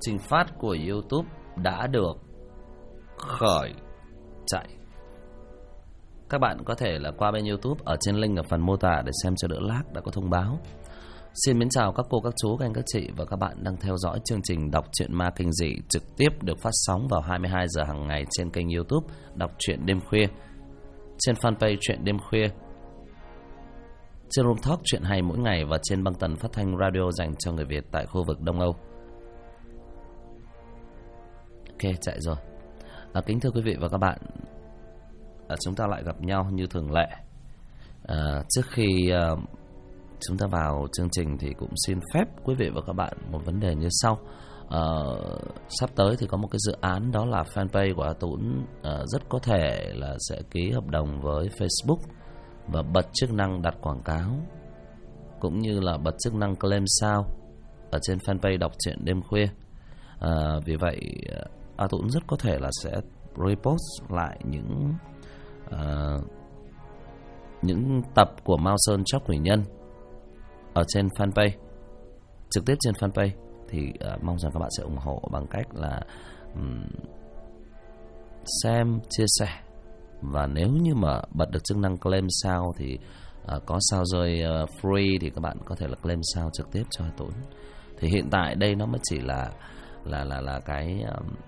trình phát của YouTube đã được khởi chạy. Các bạn có thể là qua bên YouTube ở trên link ở phần mô tả để xem cho đỡ lag, đã có thông báo. Xin mến chào các cô, các chú, các anh, các chị và các bạn đang theo dõi chương trình đọc truyện ma kinh dị trực tiếp được phát sóng vào 22 giờ hàng ngày trên kênh YouTube Đọc truyện đêm khuya, trên fanpage Truyện đêm khuya, trên Room Talk Truyện hay mỗi ngày và trên băng tần phát thanh radio dành cho người Việt tại khu vực Đông Âu. Ok, chạy rồi. Kính thưa quý vị và các bạn, chúng ta lại gặp nhau như thường lệ. Trước khi chúng ta vào chương trình thì cũng xin phép quý vị và các bạn một vấn đề như sau. Sắp tới thì có một cái dự án, đó là fanpage của A Tún rất có thể là sẽ ký hợp đồng với Facebook và bật chức năng đặt quảng cáo, cũng như là bật chức năng claim sao ở trên fanpage Đọc truyện đêm khuya. Vì vậy A Tún rất có thể là sẽ repost lại những tập của Mao Sơn Chóc Quỷ Nhân ở trên fanpage, trực tiếp trên fanpage. Thì mong rằng các bạn sẽ ủng hộ bằng cách là xem, chia sẻ. Và nếu như mà bật được chức năng claim sao thì có sao rơi free thì các bạn có thể là claim sao trực tiếp cho Tốn. Thì hiện tại đây nó mới chỉ là cái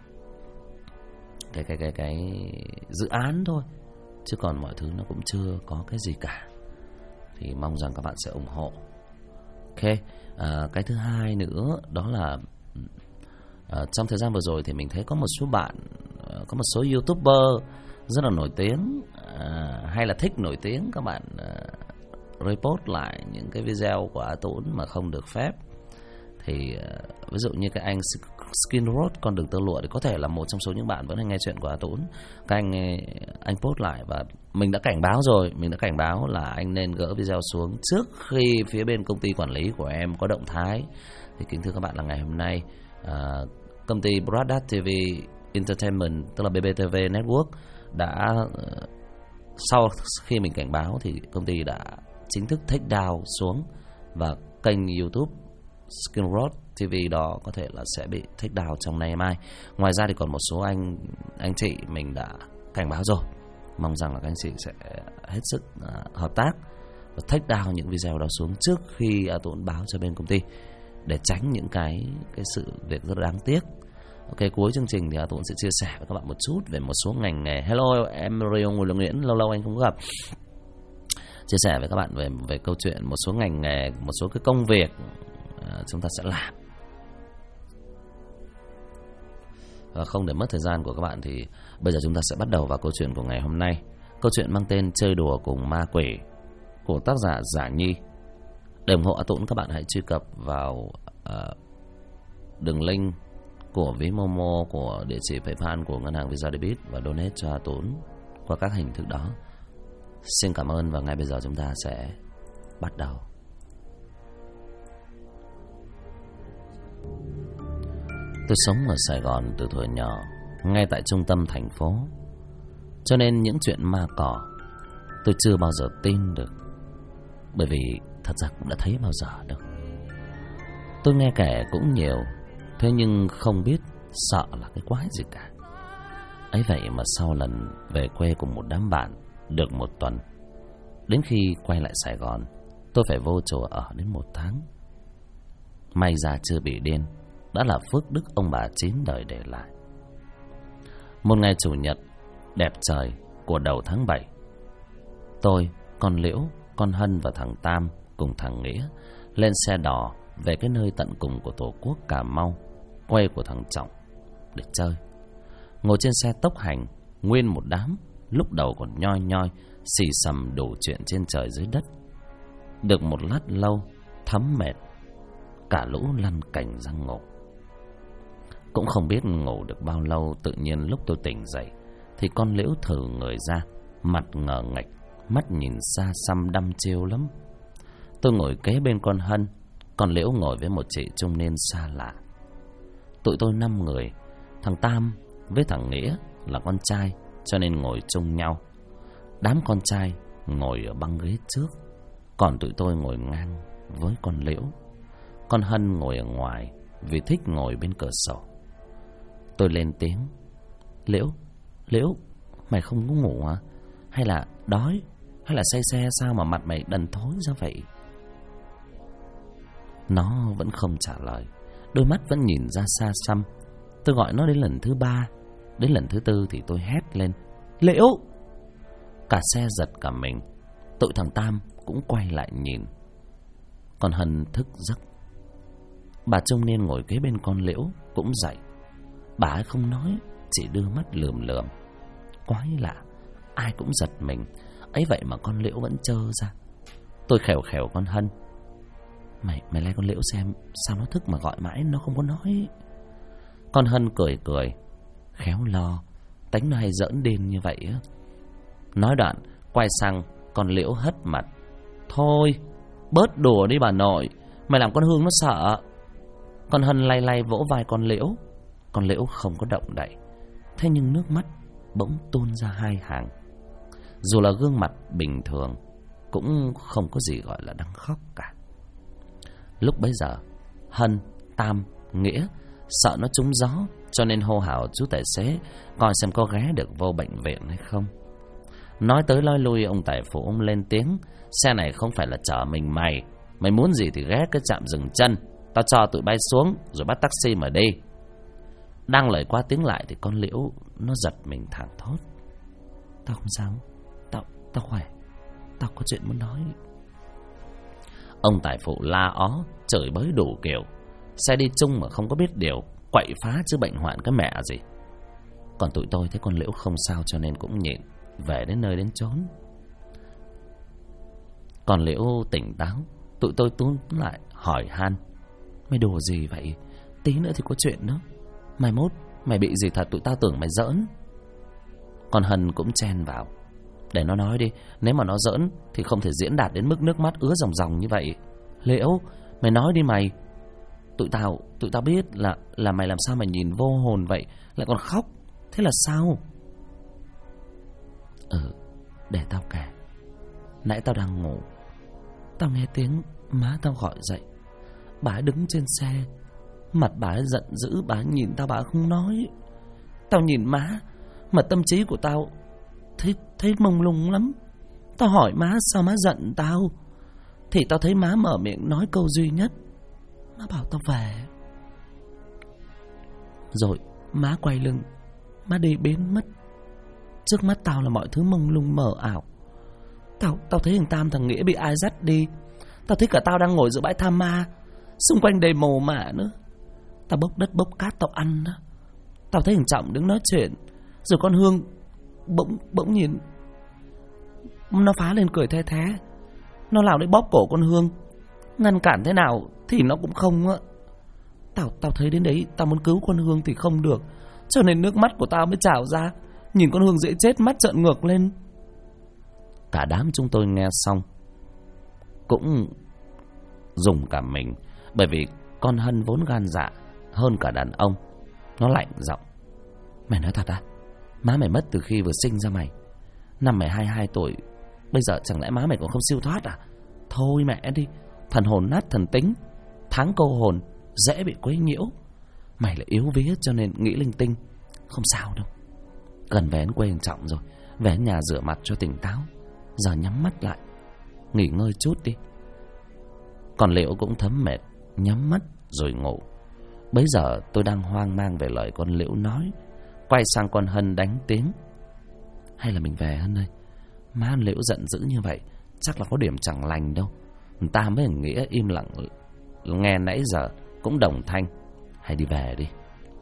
dự án thôi, chứ còn mọi thứ nó cũng chưa có cái gì cả. Thì mong rằng các bạn sẽ ủng hộ. Ok, cái thứ hai nữa đó là trong thời gian vừa rồi thì mình thấy có một số bạn, có một số YouTuber rất là nổi tiếng, hay là thích nổi tiếng, các bạn repost lại những cái video của A Tún mà không được phép. Thì ví dụ như cái anh Skin Road, con đường tơ lụa, thì có thể là một trong số những bạn vẫn hay nghe chuyện của A Tún. Các anh post lại và mình đã cảnh báo rồi, mình đã cảnh báo là anh nên gỡ video xuống trước khi phía bên công ty quản lý của em có động thái. Thì kính thưa các bạn, là ngày hôm nay công ty Broadcast TV Entertainment, tức là BBTV Network, đã sau khi mình cảnh báo thì công ty đã chính thức take down xuống, và kênh YouTube Skin Road TV đó có thể là sẽ bị take down trong nay mai. Ngoài ra thì còn một số anh chị mình đã cảnh báo rồi. Mong rằng là các anh chị sẽ hết sức hợp tác và take down những video đó xuống trước khi A Tún báo cho bên công ty, để tránh những cái sự việc rất đáng tiếc. Ok, cuối chương trình thì A Tún sẽ chia sẻ với các bạn một chút về một số ngành nghề. Hello, em Rio Ngô Lượng Nguyễn, lâu lâu anh không gặp. Chia sẻ với các bạn về câu chuyện một số ngành nghề, một số cái công việc chúng ta sẽ làm. Và không để mất thời gian của các bạn thì bây giờ chúng ta sẽ bắt đầu vào câu chuyện của ngày hôm nay. Câu chuyện mang tên Chơi đùa cùng ma quỷ của tác giả Giả Nhi. Để ủng hộ A Tún, các bạn hãy truy cập vào đường link của ví Momo, của địa chỉ PayPal của ngân hàng Visa Debit và donate cho A Tún qua các hình thức đó. Xin cảm ơn, và ngay bây giờ chúng ta sẽ bắt đầu. Tôi sống ở Sài Gòn từ thuở nhỏ, ngay tại trung tâm thành phố, cho nên những chuyện ma cỏ tôi chưa bao giờ tin được, bởi vì thật ra cũng đã thấy bao giờ đâu. Tôi nghe kể cũng nhiều, thế nhưng không biết sợ là cái quái gì cả. Ấy vậy mà sau lần về quê cùng một đám bạn được một tuần, đến khi quay lại Sài Gòn, tôi phải vô chùa ở đến 1 tháng. May ra chưa bị điên, đã là phước đức ông bà 9 đời để lại. Một ngày chủ nhật đẹp trời của đầu tháng 7, tôi, con Liễu, con Hân và thằng Tam cùng thằng Nghĩa lên xe đò về cái nơi tận cùng của Tổ quốc Cà Mau, quê của thằng Trọng, để chơi. Ngồi trên xe tốc hành, nguyên một đám, lúc đầu còn nhoi nhoi xì xầm đủ chuyện trên trời dưới đất. Được một lát lâu thấm mệt, cả lũ lăn cành ra ngủ. Cũng không biết ngủ được bao lâu, tự nhiên lúc tôi tỉnh dậy thì con Liễu thử người ra, mặt ngờ nghệch, mắt nhìn xa xăm đăm chiêu lắm. Tôi ngồi kế bên con Hân, còn Liễu ngồi với một chị trung niên xa lạ. Tụi tôi 5 người, thằng Tam với thằng Nghĩa là con trai, cho nên ngồi chung nhau. Đám con trai ngồi ở băng ghế trước, còn tụi tôi ngồi ngang với con Liễu. Con Hân ngồi ở ngoài, vì thích ngồi bên cửa sổ. Tôi lên tiếng: Liễu, mày không có ngủ à? Hay là đói? Hay là say xe sao mà mặt mày đần thối ra vậy? Nó vẫn không trả lời, đôi mắt vẫn nhìn ra xa xăm. Tôi gọi nó đến lần thứ 3, đến lần thứ 4 thì tôi hét lên: Liễu! Cả xe giật cả mình. Tụi thằng Tam cũng quay lại nhìn. Còn Hân thức giấc. Bà trung niên ngồi kế bên con Liễu cũng dậy. Bà ấy không nói, chỉ đưa mắt lườm lườm. Quái lạ, ai cũng giật mình. Ấy vậy mà con Liễu vẫn trơ ra. Tôi khèo khèo con Hân: Mày lai con Liễu xem, sao nó thức mà gọi mãi nó không có nói. Con Hân cười cười: Khéo lo, tánh nó hay giỡn điên như vậy á. Nói đoạn quay sang con Liễu hất mặt: Thôi, bớt đùa đi bà nội, mày làm con Hương nó sợ. Con Hân lay lay vỗ vai con Liễu. Con Liễu không có động đậy. Thế nhưng nước mắt bỗng tuôn ra 2 hàng. Dù là gương mặt bình thường, cũng không có gì gọi là đang khóc cả. Lúc bấy giờ, Hân, Tam, Nghĩa sợ nó trúng gió, cho nên hô hào chú tài xế coi xem có ghé được vô bệnh viện hay không. Nói tới nói lui, ông tài phụ ông lên tiếng: Xe này không phải là chở mình mày. Mày muốn gì thì ghé cái trạm dừng chân, tao cho tụi bay xuống rồi bắt taxi mà đi. Đang lời qua tiếng lại thì con Liễu nó giật mình thảng thốt: Tao không sao, tao khỏe, tao có chuyện muốn nói. Ông tài phụ la ó, chửi bới đủ kiểu. Xe đi chung mà không có biết điều, quậy phá chứ bệnh hoạn cái mẹ gì. Còn tụi tôi thấy con Liễu không sao cho nên cũng nhịn, về đến nơi đến chốn. Còn Liễu tỉnh táo, tụi tôi túm lại hỏi han: Mày đùa gì vậy? Tí nữa thì có chuyện đó. Mai mốt mày bị gì thật tụi tao tưởng mày giỡn. Còn Hân cũng chen vào: Để nó nói đi, nếu mà nó giỡn thì không thể diễn đạt đến mức nước mắt ứa ròng ròng như vậy. Liễu, mày nói đi mày. Tụi tao biết là mày làm sao mà nhìn vô hồn vậy, lại còn khóc. Thế là sao? Để tao kể. Nãy tao đang ngủ, tao nghe tiếng má tao gọi dậy. Bà ấy đứng trên xe, mặt bà ấy giận dữ, bà ấy nhìn tao, bà ấy không nói. Tao nhìn má, mà tâm trí của tao thấy mông lung lắm. Tao hỏi má sao má giận tao, thì tao thấy má mở miệng nói câu duy nhất: Má bảo tao về. Rồi má quay lưng, má đi biến mất. Trước mắt tao là mọi thứ mông lung mờ ảo. Tao thấy thằng Tam thằng Nghĩa bị ai dắt đi. Tao thấy cả tao đang ngồi giữa bãi tha ma, xung quanh đầy mồ mả nữa. Tao bốc đất bốc cát tao ăn đó. Tao thấy thằng Trọng đứng nói chuyện. Rồi con Hương bỗng nhìn, nó phá lên cười the thé. Nó lao đến bóp cổ con Hương, ngăn cản thế nào thì nó cũng không á. Tao thấy đến đấy, tao muốn cứu con Hương thì không được, cho nên nước mắt của tao mới trào ra. Nhìn con Hương dễ chết, mắt trợn ngược lên. Cả đám chúng tôi nghe xong cũng dùng cả mình, bởi vì con Hân vốn gan dạ hơn cả đàn ông. Nó lạnh giọng: Mày nói thật à? Má mày mất từ khi vừa sinh ra mày. Năm mày 22 tuổi, bây giờ chẳng lẽ má mày còn không siêu thoát à? Thôi mẹ đi, thần hồn nát thần tính, tháng câu hồn, dễ bị quấy nhiễu. Mày là yếu vía cho nên nghĩ linh tinh. Không sao đâu. Gần về đến quê thằng Trọng rồi, về đến nhà rửa mặt cho tỉnh táo. Giờ nhắm mắt lại, nghỉ ngơi chút đi. Còn Liễu cũng thấm mệt, nhắm mắt rồi ngủ. Bấy giờ tôi đang hoang mang về lời con Liễu nói, quay sang con Hân đánh tiếng: Hay là mình về Hân ơi? Má Liễu giận dữ như vậy, chắc là có điểm chẳng lành đâu. Người ta mới Nghĩa im lặng nghe nãy giờ cũng đồng thanh: Hay đi về đi.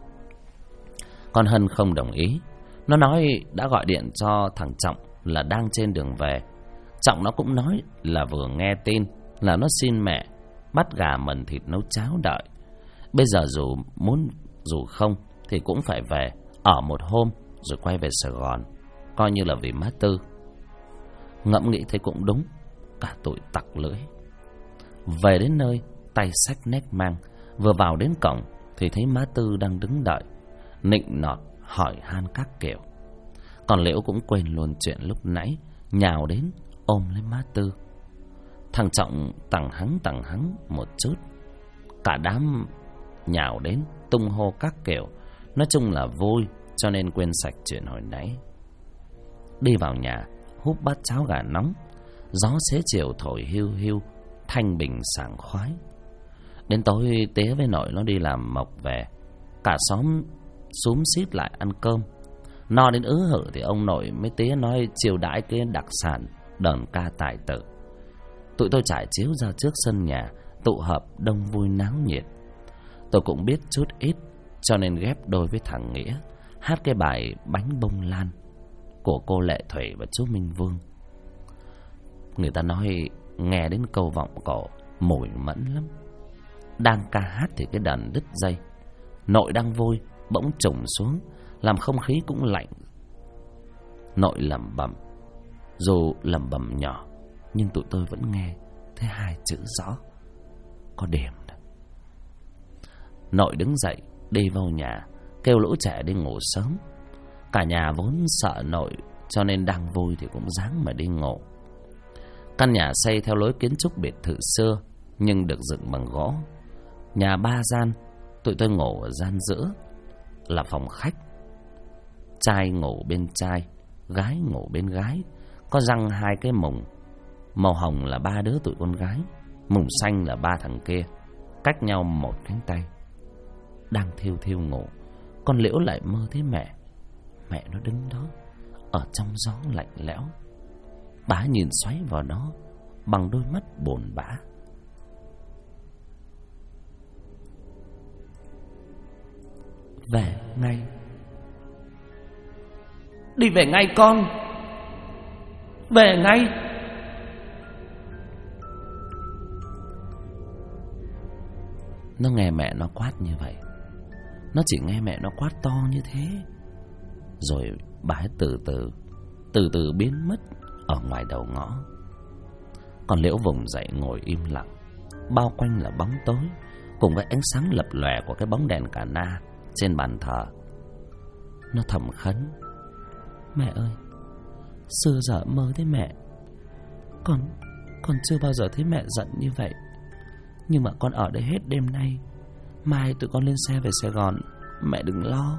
Con Hân không đồng ý. Nó nói đã gọi điện cho thằng Trọng là đang trên đường về. Trọng nó cũng nói là vừa nghe tin là nó xin mẹ bắt gà mần thịt nấu cháo đợi. Bây giờ dù muốn dù không thì cũng phải về ở một hôm rồi quay về Sài Gòn, coi như là vì má Tư. Ngẫm nghĩ thấy cũng đúng, cả tụi tặc lưỡi. Về đến nơi, tay xách nách mang, vừa vào đến cổng thì thấy má Tư đang đứng đợi, nịnh nọt hỏi han các kiểu. Còn Liễu cũng quên luôn chuyện lúc nãy, nhào đến ôm lấy má Tư. Thằng Trọng tằng hắng một chút. Cả đám nhào đến tung hô các kiểu. Nói chung là vui, cho nên quên sạch chuyện hồi nãy. Đi vào nhà, húp bát cháo gà nóng. Gió xế chiều thổi hiu hiu, thanh bình sảng khoái. Đến tối Tía với nội nó đi làm mộc về, cả xóm xúm xít lại ăn cơm. No đến ứ hử thì ông nội mới Tía nói chiều đãi cái đặc sản đờn ca tài tử. Tụi tôi trải chiếu ra trước sân nhà, tụ hợp đông vui náo nhiệt. Tôi cũng biết chút ít, cho nên ghép đôi với thằng Nghĩa hát cái bài Bánh Bông Lan của cô Lệ Thủy và chú Minh Vương. Người ta nói nghe đến câu vọng cổ mùi mẫn lắm. Đang ca hát thì cái đàn đứt dây. Nội đang vui bỗng trùng xuống, làm không khí cũng lạnh. Nội lẩm bẩm, dù lẩm bẩm nhỏ nhưng tụi tôi vẫn nghe thấy hai chữ rõ: có điểm. Nội đứng dậy đi vào nhà, kêu lũ trẻ đi ngủ sớm. Cả nhà vốn sợ nội, cho nên đang vui thì cũng ráng mà đi ngủ. Căn nhà xây theo lối kiến trúc biệt thự xưa, nhưng được dựng bằng gỗ. Nhà 3 gian, tụi tôi ngủ ở gian giữa là phòng khách. Trai ngủ bên trai, gái ngủ bên gái. Có răng 2 cái mùng. Màu hồng là 3 đứa tụi con gái, mùng xanh là 3 thằng kia, cách nhau 1 cánh tay. Đang thiêu thiêu ngủ, con Liễu lại mơ thấy mẹ. Mẹ nó đứng đó ở trong gió lạnh lẽo. Bà nhìn xoáy vào nó bằng đôi mắt buồn bã. Về ngay. Đi về ngay con. Về ngay. Nó nghe mẹ nó quát như vậy. Nó chỉ nghe mẹ nó quát to như thế. Rồi bà ấy từ từ biến mất ở ngoài đầu ngõ. Còn Liễu vùng dậy ngồi im lặng. Bao quanh là bóng tối, cùng với ánh sáng lập lòe của cái bóng đèn cà na trên bàn thờ. Nó thầm khấn: mẹ ơi, xưa giờ mơ thấy mẹ, con chưa bao giờ thấy mẹ giận như vậy. Nhưng mà con ở đây hết đêm nay, mai tụi con lên xe về Sài Gòn, mẹ đừng lo.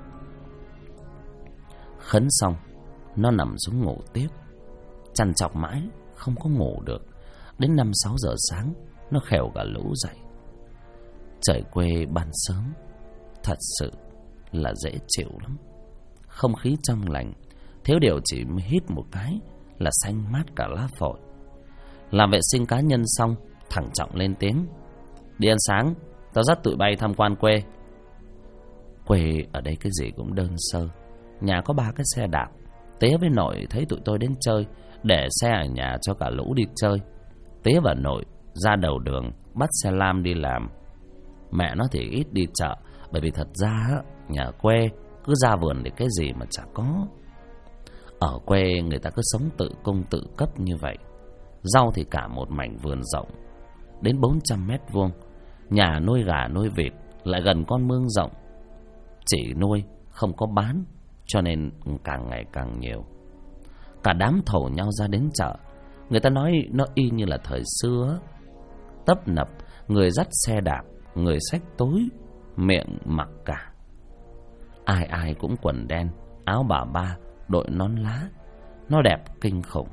Khấn xong, nó nằm xuống ngủ tiếp. Trằn trọc mãi không có ngủ được. Đến 5-6 giờ sáng, nó khèo cả lũ dậy. Trời quê ban sớm thật sự là dễ chịu lắm. Không khí trong lành, thiếu điều chỉ hít một cái là xanh mát cả lá phổi. Làm vệ sinh cá nhân xong, thằng Trọng lên tiếng: đi ăn sáng, tao dắt tụi bay tham quan quê. Quê ở đây cái gì cũng đơn sơ. Nhà có 3 cái xe đạp. Tía với nội thấy tụi tôi đến chơi, để xe ở nhà cho cả lũ đi chơi. Tía và nội ra đầu đường bắt xe lam đi làm. Mẹ nó thì ít đi chợ, bởi vì thật ra nhà quê cứ ra vườn để cái gì mà chả có. Ở quê người ta cứ sống tự cung tự cấp như vậy. Rau thì cả một mảnh vườn rộng đến 400 mét vuông. Nhà nuôi gà nuôi vịt lại gần con mương rộng. Chỉ nuôi không có bán, cho nên càng ngày càng nhiều. Cả đám thổ nhau ra đến chợ. Người ta nói nó y như là thời xưa, tấp nập, người dắt xe đạp, người xách túi, miệng mặc cả. Ai ai cũng quần đen, áo bà ba, đội nón lá. Nó đẹp kinh khủng.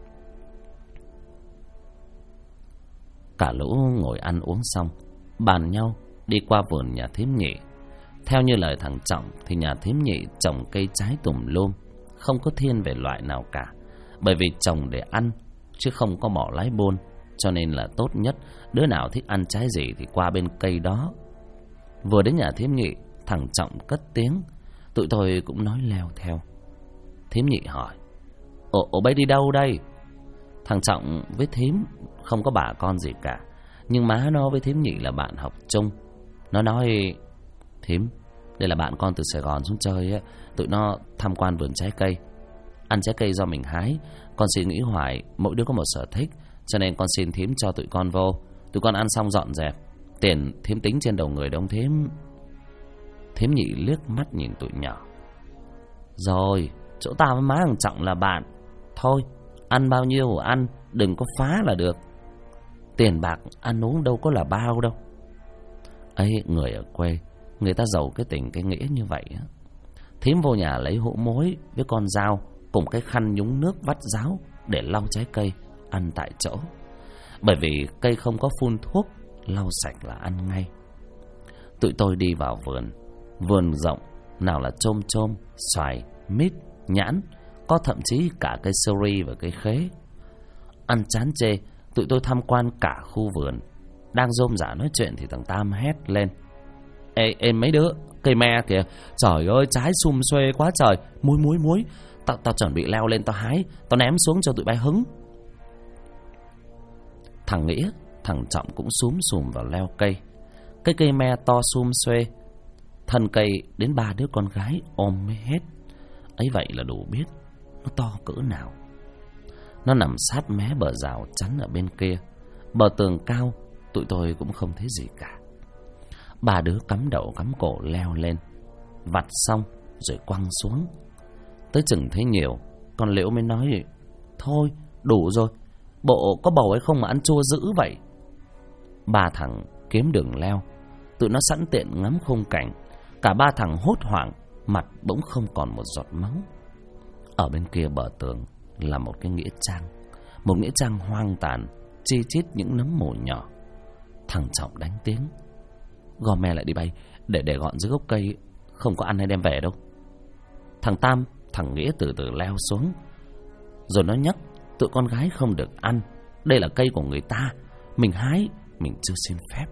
Cả lũ ngồi ăn uống xong, bàn nhau đi qua vườn nhà thím Nhị. Theo như lời thằng Trọng thì nhà thím Nhị trồng cây trái tùm lum, không có thiên về loại nào cả. Bởi vì trồng để ăn, chứ không có mỏ lái buôn. Cho nên là tốt nhất, đứa nào thích ăn trái gì thì qua bên cây đó. Vừa đến nhà thím Nhị, thằng Trọng cất tiếng. Tụi tôi cũng nói leo theo. Thím Nhị hỏi: Ồ bay đi đâu đây? Thằng Trọng với thím không có bà con gì cả, nhưng má nó với thím Nhị là bạn học chung. Nó nói: thím, đây là bạn con từ Sài Gòn xuống chơi á, tụi nó tham quan vườn trái cây. Ăn trái cây do mình hái. Con suy nghĩ hoài, mỗi đứa có một sở thích, cho nên con xin thím cho tụi con vô. Tụi con ăn xong dọn dẹp, tiền thím tính trên đầu người đông thím. Thím Nhị liếc mắt nhìn tụi nhỏ. Rồi, chỗ tao với má thằng Trọng là bạn. Thôi, ăn bao nhiêu ăn, đừng có phá là được. Tiền bạc ăn uống đâu có là bao đâu. ấy, người ở quê người ta giàu cái tình cái nghĩa như vậy á. Thím vô nhà lấy hũ muối với con dao cùng cái khăn nhúng nước vắt ráo để lau trái cây ăn tại chỗ. Bởi vì cây không có phun thuốc, lau sạch là ăn ngay. Tụi tôi đi vào vườn. Vườn rộng, nào là chôm chôm, xoài, mít, nhãn, có thậm chí cả cây seri và cây khế. Ăn chán chê, tụi tôi tham quan cả khu vườn. Đang rôm rả nói chuyện thì thằng Tam hét lên: Ê mấy đứa, cây me kìa, trời ơi trái sum xuê quá trời, muối. Tao chuẩn bị leo lên tao hái, tao ném xuống cho tụi bay hứng. Thằng Nghĩa, thằng Trọng cũng xúm xùm vào leo cây. Cái cây me to sum xuê, thân cây đến 3 đứa con gái ôm mới hết. Ấy vậy là đủ biết nó to cỡ nào. Nó nằm sát mé bờ rào chắn ở bên kia. Bờ tường cao, tụi tôi cũng không thấy gì cả. 3 đứa cắm đầu cắm cổ leo lên, vặt xong rồi quăng xuống. Tới chừng thấy nhiều, con Liễu mới nói: Thôi đủ rồi, bộ có bầu hay không mà ăn chua dữ vậy. 3 thằng kiếm đường leo, tụi nó sẵn tiện ngắm khung cảnh. Cả 3 thằng hốt hoảng, mặt bỗng không còn một giọt máu. Ở bên kia bờ tường là một cái nghĩa trang. Một nghĩa trang hoang tàn, chi chít những nấm mồ nhỏ. Thằng Trọng đánh tiếng: Gom me lại đi bay, để gọn dưới gốc cây, không có ăn hay đem về đâu. Thằng Tam, thằng Nghĩa từ từ leo xuống. Rồi nó nhắc tụi con gái không được ăn, đây là cây của người ta, mình hái, mình chưa xin phép.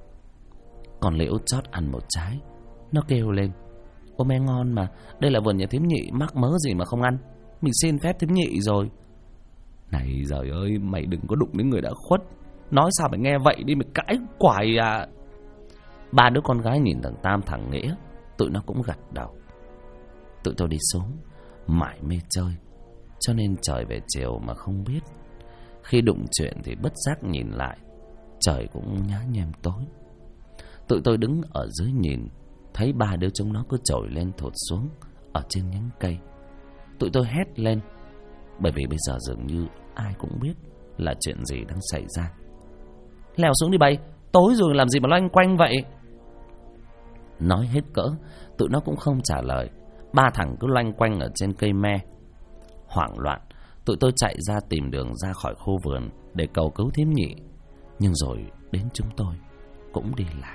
Còn Liễu chót ăn một trái, nó kêu lên: Ô me ngon mà, đây là vườn nhà thím Nhị, mắc mớ gì mà không ăn, mình xin phép thím Nhị rồi. Này giời ơi, mày đừng có đụng đến người đã khuất, nói sao mày nghe vậy đi, mày cãi quài à. 3 đứa con gái nhìn thằng Tam thằng Nghĩa, tụi nó cũng gật đầu. Tụi tôi đi xuống, mải mê chơi, cho nên trời về chiều mà không biết. Khi đụng chuyện thì bất giác nhìn lại, trời cũng nhá nhem tối. Tụi tôi đứng ở dưới nhìn, thấy 3 đứa chúng nó cứ trồi lên thụt xuống ở trên nhánh cây. Tụi tôi hét lên, bởi vì bây giờ dường như ai cũng biết là chuyện gì đang xảy ra. Leo xuống đi bay, tối rồi làm gì mà loanh quanh vậy. Nói hết cỡ, tụi nó cũng không trả lời. 3 thằng cứ loanh quanh ở trên cây me. Hoảng loạn, tụi tôi chạy ra tìm đường ra khỏi khu vườn để cầu cứu thím Nhị. Nhưng rồi đến chúng tôi cũng đi lạc.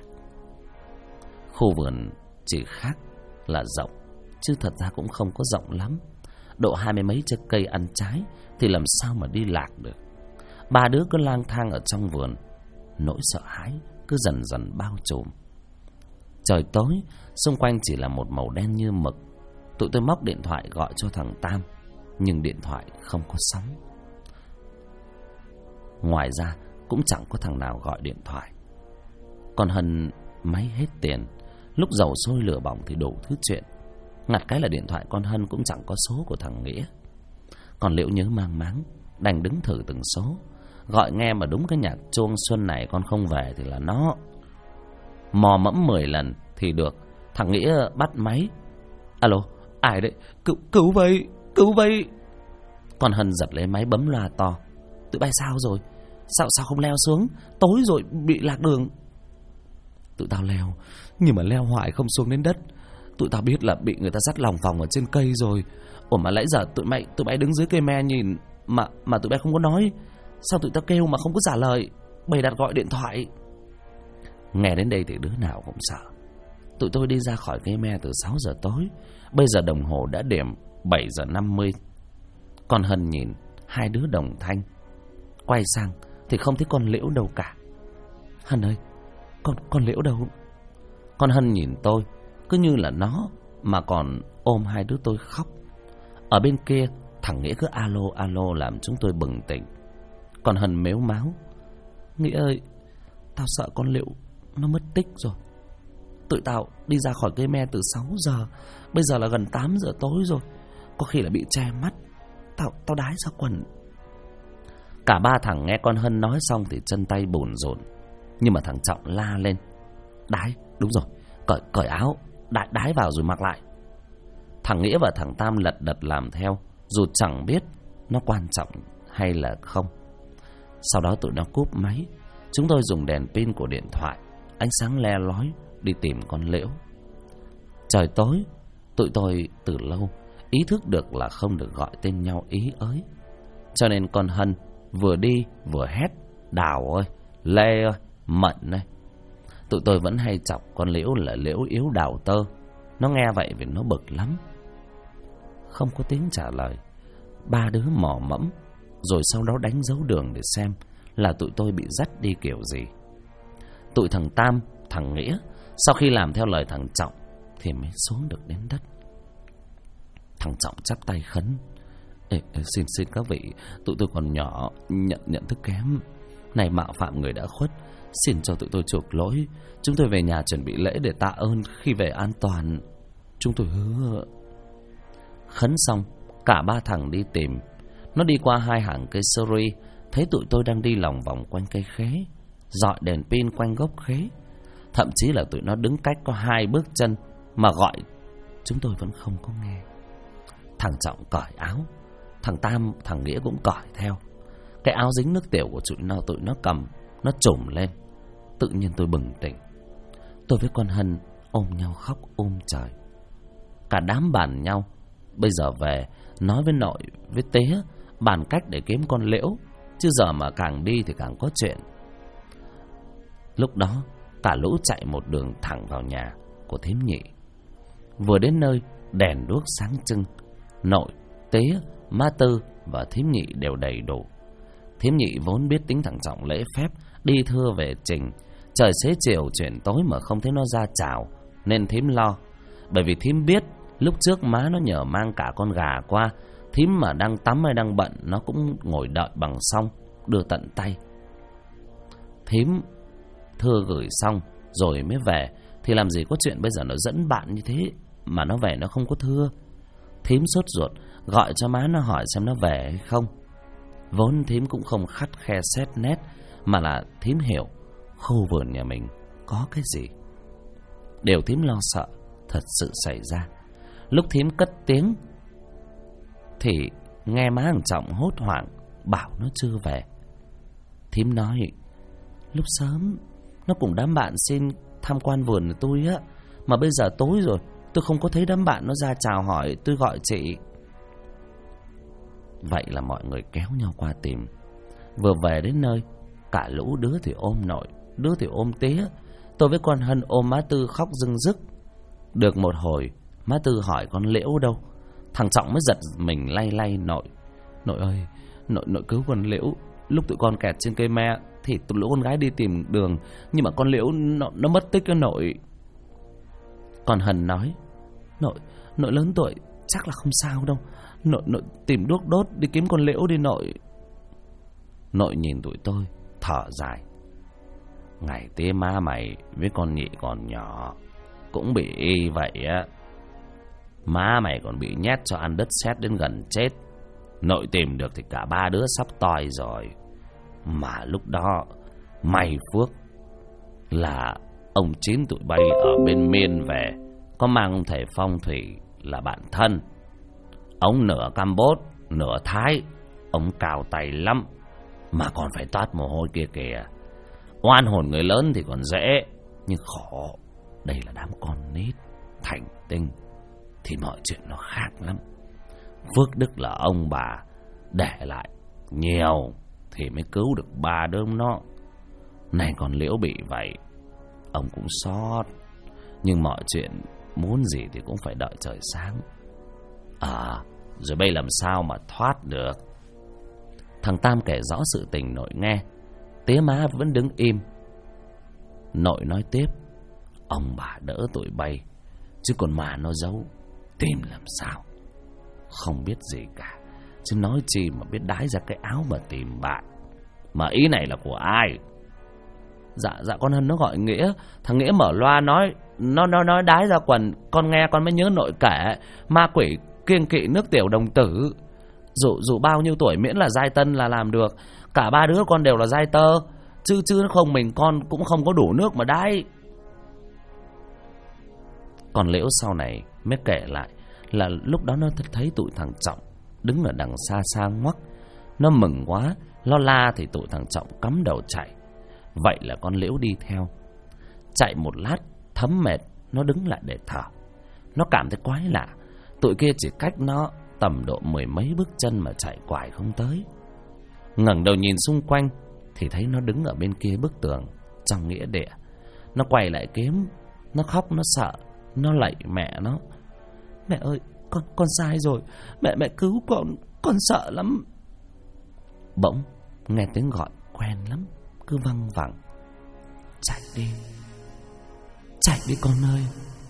Khu vườn chỉ khác là rộng, chứ thật ra cũng không có rộng lắm. Độ 20 mấy chiếc cây ăn trái thì làm sao mà đi lạc được. 3 đứa cứ lang thang ở trong vườn, nỗi sợ hãi cứ dần dần bao trùm. Trời tối, xung quanh chỉ là một màu đen như mực. Tụi tôi móc điện thoại gọi cho thằng Tam, nhưng điện thoại không có sóng. Ngoài ra cũng chẳng có thằng nào gọi điện thoại. Còn Hân máy hết tiền, lúc dầu sôi lửa bỏng thì đủ thứ chuyện. Ngặt cái là điện thoại con Hân cũng chẳng có số của thằng Nghĩa. Còn Liễu nhớ mang máng, đành đứng thử từng số. Gọi nghe mà đúng cái nhạc chuông xuân này con không về thì là nó. Mò mẫm 10 lần thì được. Thằng Nghĩa bắt máy: Alo, ai đấy? Cứu vậy. Con Hân giật lấy máy bấm loa to: Tụi bay sao rồi? Sao không leo xuống? Tối rồi, bị lạc đường. Tụi tao leo, nhưng mà leo hoài không xuống đến đất. Tụi tao biết là bị người ta dắt lòng vòng ở trên cây rồi. Ủa mà nãy giờ tụi bay đứng dưới cây me nhìn mà tụi bay không có nói. Sao tụi tao kêu mà không có trả lời, bày đặt gọi điện thoại. Nghe đến đây thì đứa nào cũng sợ. Tụi tôi đi ra khỏi cây me từ 6 giờ tối. Bây giờ đồng hồ đã điểm 7 giờ 50. Con Hân nhìn 2 đứa đồng thanh, quay sang thì không thấy con Liễu đâu cả. Hân ơi, con Liễu đâu? Con Hân nhìn tôi cứ như là nó mà còn ôm 2 đứa tôi khóc. Ở bên kia thằng Nghĩa cứ alo làm chúng tôi bừng tỉnh. Con Hân mếu máo: Nghĩa ơi, tao sợ con Liễu nó mất tích rồi. Tụi tao đi ra khỏi cây me từ 6 giờ, bây giờ là gần 8 giờ tối rồi. Có khi là bị che mắt. Tao đái ra quần. Cả 3 thằng nghe con Hân nói xong thì chân tay bùn rộn. Nhưng mà thằng Trọng la lên: Đái, đúng rồi, cởi áo, đái vào rồi mặc lại. Thằng Nghĩa và thằng Tam lật đật làm theo, dù chẳng biết nó quan trọng hay là không. Sau đó tụi nó cúp máy. Chúng tôi dùng đèn pin của điện thoại ánh sáng le lói đi tìm con liễu. Trời tối, tụi tôi từ lâu ý thức được là không được gọi tên nhau ý ới, cho nên con Hân vừa đi vừa hét: Đào ơi, Lê ơi, Mận ơi. Tụi tôi vẫn hay chọc con liễu là liễu yếu đào tơ. Nó nghe vậy vì nó bực lắm. Không có tiếng trả lời. Ba đứa mò mẫm, rồi sau đó đánh dấu đường để xem là tụi tôi bị dắt đi kiểu gì. Tụi thằng Tam, thằng Nghĩa sau khi làm theo lời thằng Trọng thì mới xuống được đến đất. Thằng Trọng chắp tay khấn: Xin các vị, tụi tôi còn nhỏ, nhận thức kém, này mạo phạm người đã khuất, xin cho tụi tôi chuộc lỗi. Chúng tôi về nhà chuẩn bị lễ để tạ ơn khi về an toàn. Chúng tôi hứa. Khấn xong, cả ba thằng đi tìm. Nó đi qua 2 hàng cây sơ ri, thấy tụi tôi đang đi lòng vòng quanh cây khế, dọi đèn pin quanh gốc khế. Thậm chí là tụi nó đứng cách có 2 bước chân mà gọi chúng tôi vẫn không có nghe. Thằng Trọng cởi áo, thằng Tam, thằng Nghĩa cũng cởi theo. Cái áo dính nước tiểu của tụi nó cầm, nó trùm lên. Tự nhiên tôi bừng tỉnh. Tôi với con Hân ôm nhau khóc trời. Cả đám bàn nhau bây giờ về nói với nội với Tía bàn cách để kiếm con liễu, chứ giờ mà càng đi thì càng có chuyện. Lúc đó cả lũ chạy một đường thẳng vào nhà của thím Nhị. Vừa đến nơi, đèn đuốc sáng trưng. Nội, Tía, má Tư và thím Nhị đều đầy đủ. Thím Nhị vốn biết tính thằng Trọng lễ phép, đi thưa về trình. Trời xế chiều chuyển tối mà không thấy nó ra chào, nên thím lo. Bởi vì thím biết lúc trước má nó nhờ mang cả con gà qua, thím mà đang tắm hay đang bận, nó cũng ngồi đợi bằng xong, đưa tận tay. Thím thưa gửi xong rồi mới về, thì làm gì có chuyện bây giờ nó dẫn bạn như thế mà nó về nó không có thưa. Thím sốt ruột gọi cho má nó hỏi xem nó về hay không. Vốn thím cũng không khắt khe xét nét, mà là thím hiểu khu vườn nhà mình có cái gì. Điều thím lo sợ thật sự xảy ra. Lúc thím cất tiếng thì nghe má thằng Trọng hốt hoảng bảo nó chưa về. Thím nói: Lúc sớm nó cùng đám bạn xin tham quan vườn của tôi á, mà bây giờ tối rồi, tôi không có thấy đám bạn nó ra chào hỏi, tôi gọi chị. Vậy là mọi người kéo nhau qua tìm. Vừa về đến nơi, cả lũ đứa thì ôm nội, đứa thì ôm Tía. Tôi với con Hân ôm má Tư khóc rưng rức. Được một hồi, má Tư hỏi con liễu đâu. Thằng Trọng mới giật mình lay nội: Nội ơi, nội cứu con liễu. Lúc tụi con kẹt trên cây me thì tụi lũ con gái đi tìm đường, nhưng mà con liễu nó mất tích đó nội. Còn Hân nói: Nội lớn tuổi chắc là không sao đâu. Nội tìm đuốc đốt đi kiếm con liễu đi nội. Nội nhìn tụi tôi thở dài: Ngày tía má mày với con Nhị còn nhỏ cũng bị y vậy á. Má mày còn bị nhét cho ăn đất sét đến gần chết. Nội tìm được thì cả 3 đứa sắp toi rồi. Mà lúc đó may phước là ông Chín tụi bay ở bên Miên về, có mang ông thầy phong thủy là bạn thân. Ông nửa Campuchia, nửa Thái. Ông cao tay lắm, mà còn phải toát mồ hôi kia kìa. Oan hồn người lớn thì còn dễ, nhưng khổ đây là đám con nít thành tinh thì mọi chuyện nó khác lắm. Phước đức là ông bà để lại nhiều thì mới cứu được 3 đứa nó. Này còn liễu bị vậy, ông cũng xót. Nhưng mọi chuyện muốn gì thì cũng phải đợi trời sáng. Rồi bây làm sao mà thoát được. Thằng Tam kể rõ sự tình nội nghe. Tía má vẫn đứng im. Nội nói tiếp: Ông bà đỡ tụi bay, chứ còn mà nó giấu tìm làm sao. Không biết gì cả, chứ nói chi mà biết đái ra cái áo mà tìm bạn. Mà ý này là của ai? Dạ con Hân nó gọi Nghĩa. Thằng Nghĩa mở loa nói nó nói đái ra quần. Con nghe con mới nhớ nội kể ma quỷ kiêng kỵ nước tiểu đồng tử. Dù bao nhiêu tuổi miễn là giai tân là làm được. Cả 3 đứa con đều là giai tơ, chứ không mình con cũng không có đủ nước mà đái. Còn liễu sau này mới kể lại là lúc đó nó thấy tụi thằng Trọng đứng ở đằng xa xa ngoắc. Nó mừng quá, nó la thì tụi thằng Trọng cắm đầu chạy. Vậy là con liễu đi theo. Chạy một lát thấm mệt, nó đứng lại để thở. Nó cảm thấy quái lạ, tụi kia chỉ cách nó tầm độ 10 mấy bước chân mà chạy quải không tới. Ngẩng đầu nhìn xung quanh thì thấy nó đứng ở bên kia bức tường trong nghĩa địa. Nó quay lại kiếm, nó khóc, nó sợ, nó lạy mẹ nó: "Mẹ ơi, con sai rồi, mẹ cứu con sợ lắm." Bỗng nghe tiếng gọi quen lắm, cứ văng vẳng: "Chạy đi con ơi."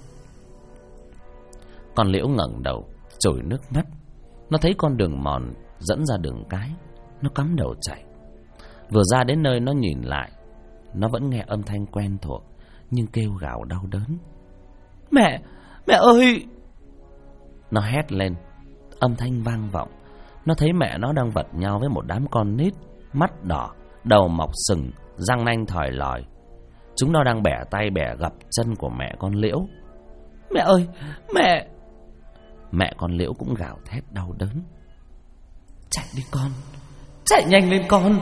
Con Liễu ngẩng đầu trồi nước mắt. Nó thấy con đường mòn dẫn ra đường cái, nó cắm đầu chạy. Vừa ra đến nơi nó nhìn lại, nó vẫn nghe âm thanh quen thuộc nhưng kêu gào đau đớn: Mẹ ơi!" Nó hét lên, âm thanh vang vọng. Nó thấy mẹ nó đang vật nhau với một đám con nít, mắt đỏ, đầu mọc sừng, răng nanh thòi lòi. Chúng nó đang bẻ tay bẻ gập chân của mẹ con Liễu. "Mẹ ơi, mẹ!" Mẹ con Liễu cũng gào thét đau đớn: "Chạy đi con, chạy nhanh lên con!"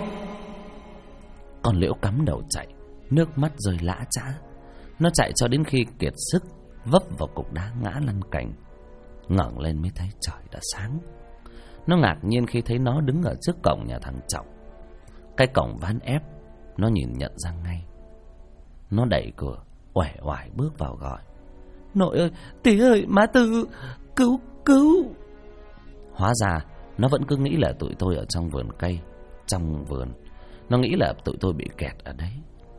Con Liễu cắm đầu chạy, nước mắt rơi lã chã. Nó chạy cho đến khi kiệt sức, vấp vào cục đá ngã lăn cành. Ngẩng lên mới thấy trời đã sáng. Nó ngạc nhiên khi thấy nó đứng ở trước cổng nhà thằng Trọng. Cái cổng ván ép, nó nhìn nhận ra ngay. Nó đẩy cửa, uể oải bước vào gọi: "Nội ơi, tí ơi, má Tư, cứu!" Hóa ra nó vẫn cứ nghĩ là tụi tôi ở trong vườn cây. Trong vườn, nó nghĩ là tụi tôi bị kẹt ở đấy.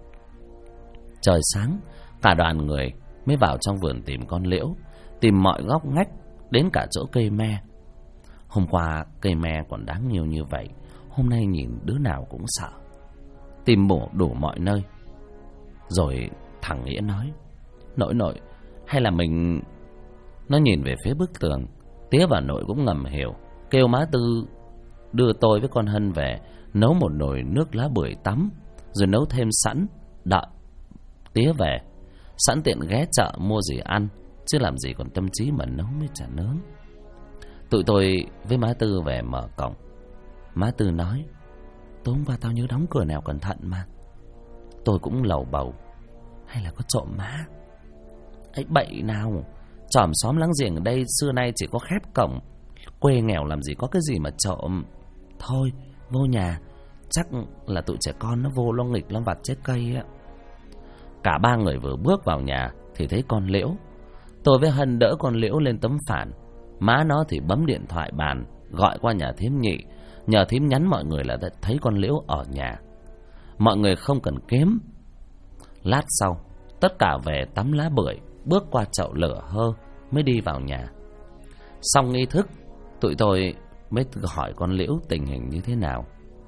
Trời sáng, cả đoàn người mới vào trong vườn tìm con Liễu, tìm mọi góc ngách, đến cả chỗ cây me. Hôm qua cây me còn đáng nhiều như vậy, hôm nay nhìn đứa nào cũng sợ. Tìm đủ mọi nơi. Rồi thằng Nghĩa nói: Nội, hay là mình... Nó nhìn về phía bức tường. Tía và Nội cũng ngầm hiểu, kêu má Tư đưa tôi với con Hân về, nấu một nồi nước lá bưởi tắm, rồi nấu thêm sẵn, đợi Tía về, sẵn tiện ghé chợ mua gì ăn, chứ làm gì còn tâm trí mà nấu mấy chả nướng. Tụi tôi với má Tư về mở cổng. Má Tư nói: "Tối hôm qua tao nhớ đóng cửa nẻo cẩn thận mà." Tôi cũng lầu bầu: "Hay là có trộm má?" "Ấy bậy nào, chòm xóm láng giềng ở đây xưa nay chỉ có khép cổng, quê nghèo làm gì có cái gì mà trộm. Thôi vô nhà, chắc là tụi trẻ con nó vô lo nghịch lo vặt trái cây á." Cả ba người vừa bước vào nhà thì thấy con Liễu. Tôi với Hân đỡ con Liễu lên tấm phản. Má nó thì bấm điện thoại bàn gọi qua nhà thím Nhị, nhờ thím nhắn mọi người là thấy con Liễu ở nhà. Mọi người không cần kiếm. Lát sau, tất cả về tắm lá bưởi, bước qua chậu lửa hơ mới đi vào nhà. Xong nghi thức, tụi tôi mới hỏi con Liễu tình hình như thế nào.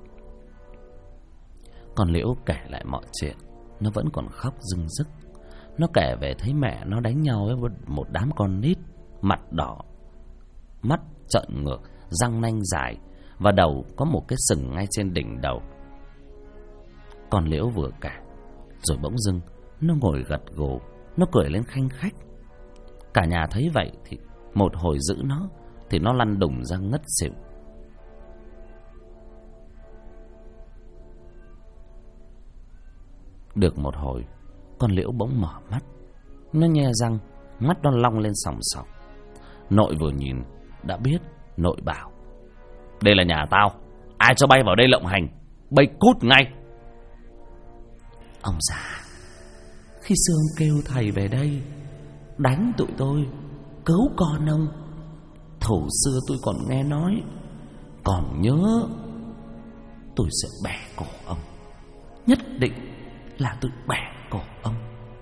Con Liễu kể lại mọi chuyện. Nó vẫn còn khóc rưng rức. Nó kể về thấy mẹ nó đánh nhau với một đám con nít, mặt đỏ, mắt trợn ngược, răng nanh dài, và đầu có một cái sừng ngay trên đỉnh đầu. Con Liễu vừa kể, rồi bỗng dưng nó ngồi gật gù, nó cười lên khanh khách. Cả nhà thấy vậy thì một hồi giữ nó, thì nó lăn đùng ra ngất xỉu. Được một hồi, con Liễu bỗng mở mắt. Nó nhe răng, mắt nó long lên sòng sòng. Nội vừa nhìn đã biết. Nội bảo: "Đây là nhà tao, ai cho bay vào đây lộng hành, bay cút ngay." Ông già, khi xưa ông kêu thầy về đây đánh tụi tôi, cứu con ông. Thổ xưa tôi còn nghe nói, còn nhớ. Tôi sẽ bẻ cổ ông, nhất định là tôi bẻ cổ ông.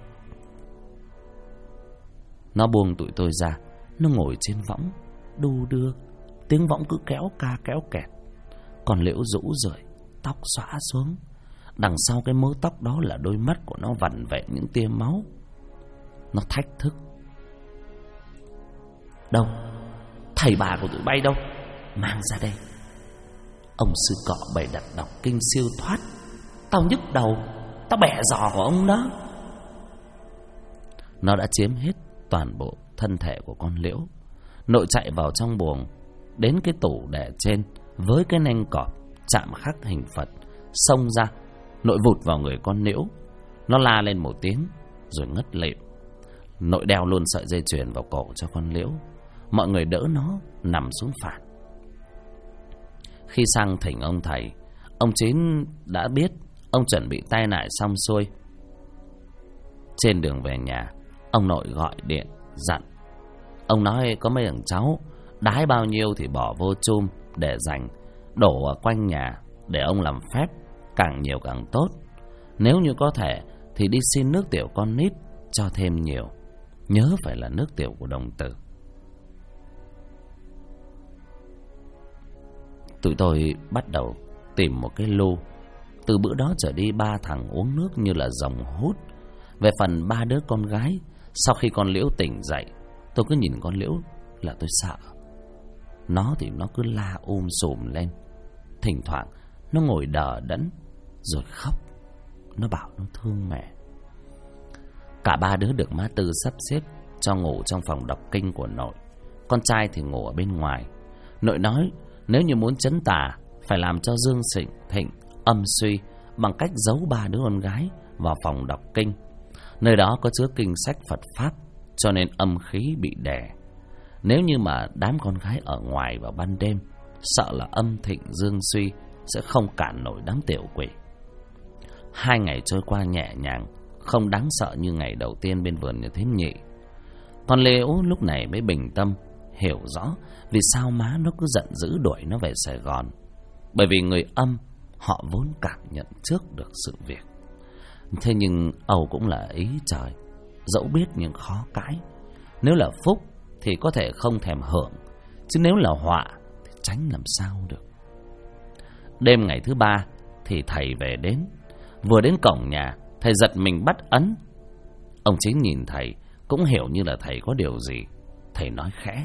Nó buông tụi tôi ra. Nó ngồi trên võng đu đưa, tiếng võng cứ kéo ca kéo kẹt. Còn Liễu rũ rượi, tóc xõa xuống. Đằng sau cái mớ tóc đó là đôi mắt của nó vằn vện những tia máu. Nó thách thức: "Đâu? Thầy bà của tụi bay đâu? Mang ra đây." Ông sư cọ bày đặt đọc kinh siêu thoát. Tao nhức đầu, tao bẻ giò của ông đó. Nó đã chiếm hết toàn bộ thân thể của con Liễu. Nội chạy vào trong buồng, đến cái tủ để trên với cái nanh cọp chạm khắc hình Phật, xông ra. Nội vụt vào người con Liễu. Nó la lên một tiếng, rồi ngất lịm. Nội đeo luôn sợi dây chuyền vào cổ cho con Liễu. Mọi người đỡ nó nằm xuống phản. Khi sang thỉnh ông thầy, ông Chín đã biết ông chuẩn bị tay nải xong xuôi. Trên đường về nhà, ông nội gọi điện dặn. Ông nói có mấy thằng cháu đái bao nhiêu thì bỏ vô chum để dành, đổ ở quanh nhà để ông làm phép, càng nhiều càng tốt. Nếu như có thể thì đi xin nước tiểu con nít cho thêm nhiều, nhớ phải là nước tiểu của đồng tử. Tụi tôi bắt đầu tìm một cái lu. Từ bữa đó trở đi, 3 thằng uống nước như là rồng hút. Về phần 3 đứa con gái, sau khi con Liễu tỉnh dậy, tôi cứ nhìn con Liễu là tôi sợ. Nó thì nó cứ la sùm lên. Thỉnh thoảng nó ngồi đờ đẫn rồi khóc. Nó bảo nó thương mẹ. Cả 3 đứa được má Tư sắp xếp cho ngủ trong phòng đọc kinh của nội. Con trai thì ngủ ở bên ngoài. Nội nói nếu như muốn trấn tà phải làm cho Dương Thịnh âm suy bằng cách giấu 3 đứa con gái vào phòng đọc kinh. Nơi đó có chứa kinh sách Phật Pháp, cho nên âm khí bị đè. Nếu như mà đám con gái ở ngoài vào ban đêm, sợ là âm thịnh dương suy sẽ không cản nổi đám tiểu quỷ. 2 ngày trôi qua nhẹ nhàng, không đáng sợ như ngày đầu tiên bên vườn nhà thím Nhị. Con Liễu lúc này mới bình tâm, hiểu rõ vì sao má nó cứ giận dữ đuổi nó về Sài Gòn. Bởi vì người âm họ vốn cảm nhận trước được sự việc. Thế nhưng Âu cũng là ý trời, dẫu biết nhưng khó cãi. Nếu là phúc thì có thể không thèm hưởng, chứ nếu là họa thì tránh làm sao được. Đêm ngày thứ 3 thì thầy về đến. Vừa đến cổng nhà, thầy giật mình bắt ấn. Ông Chính nhìn thầy cũng hiểu như là thầy có điều gì. Thầy nói khẽ: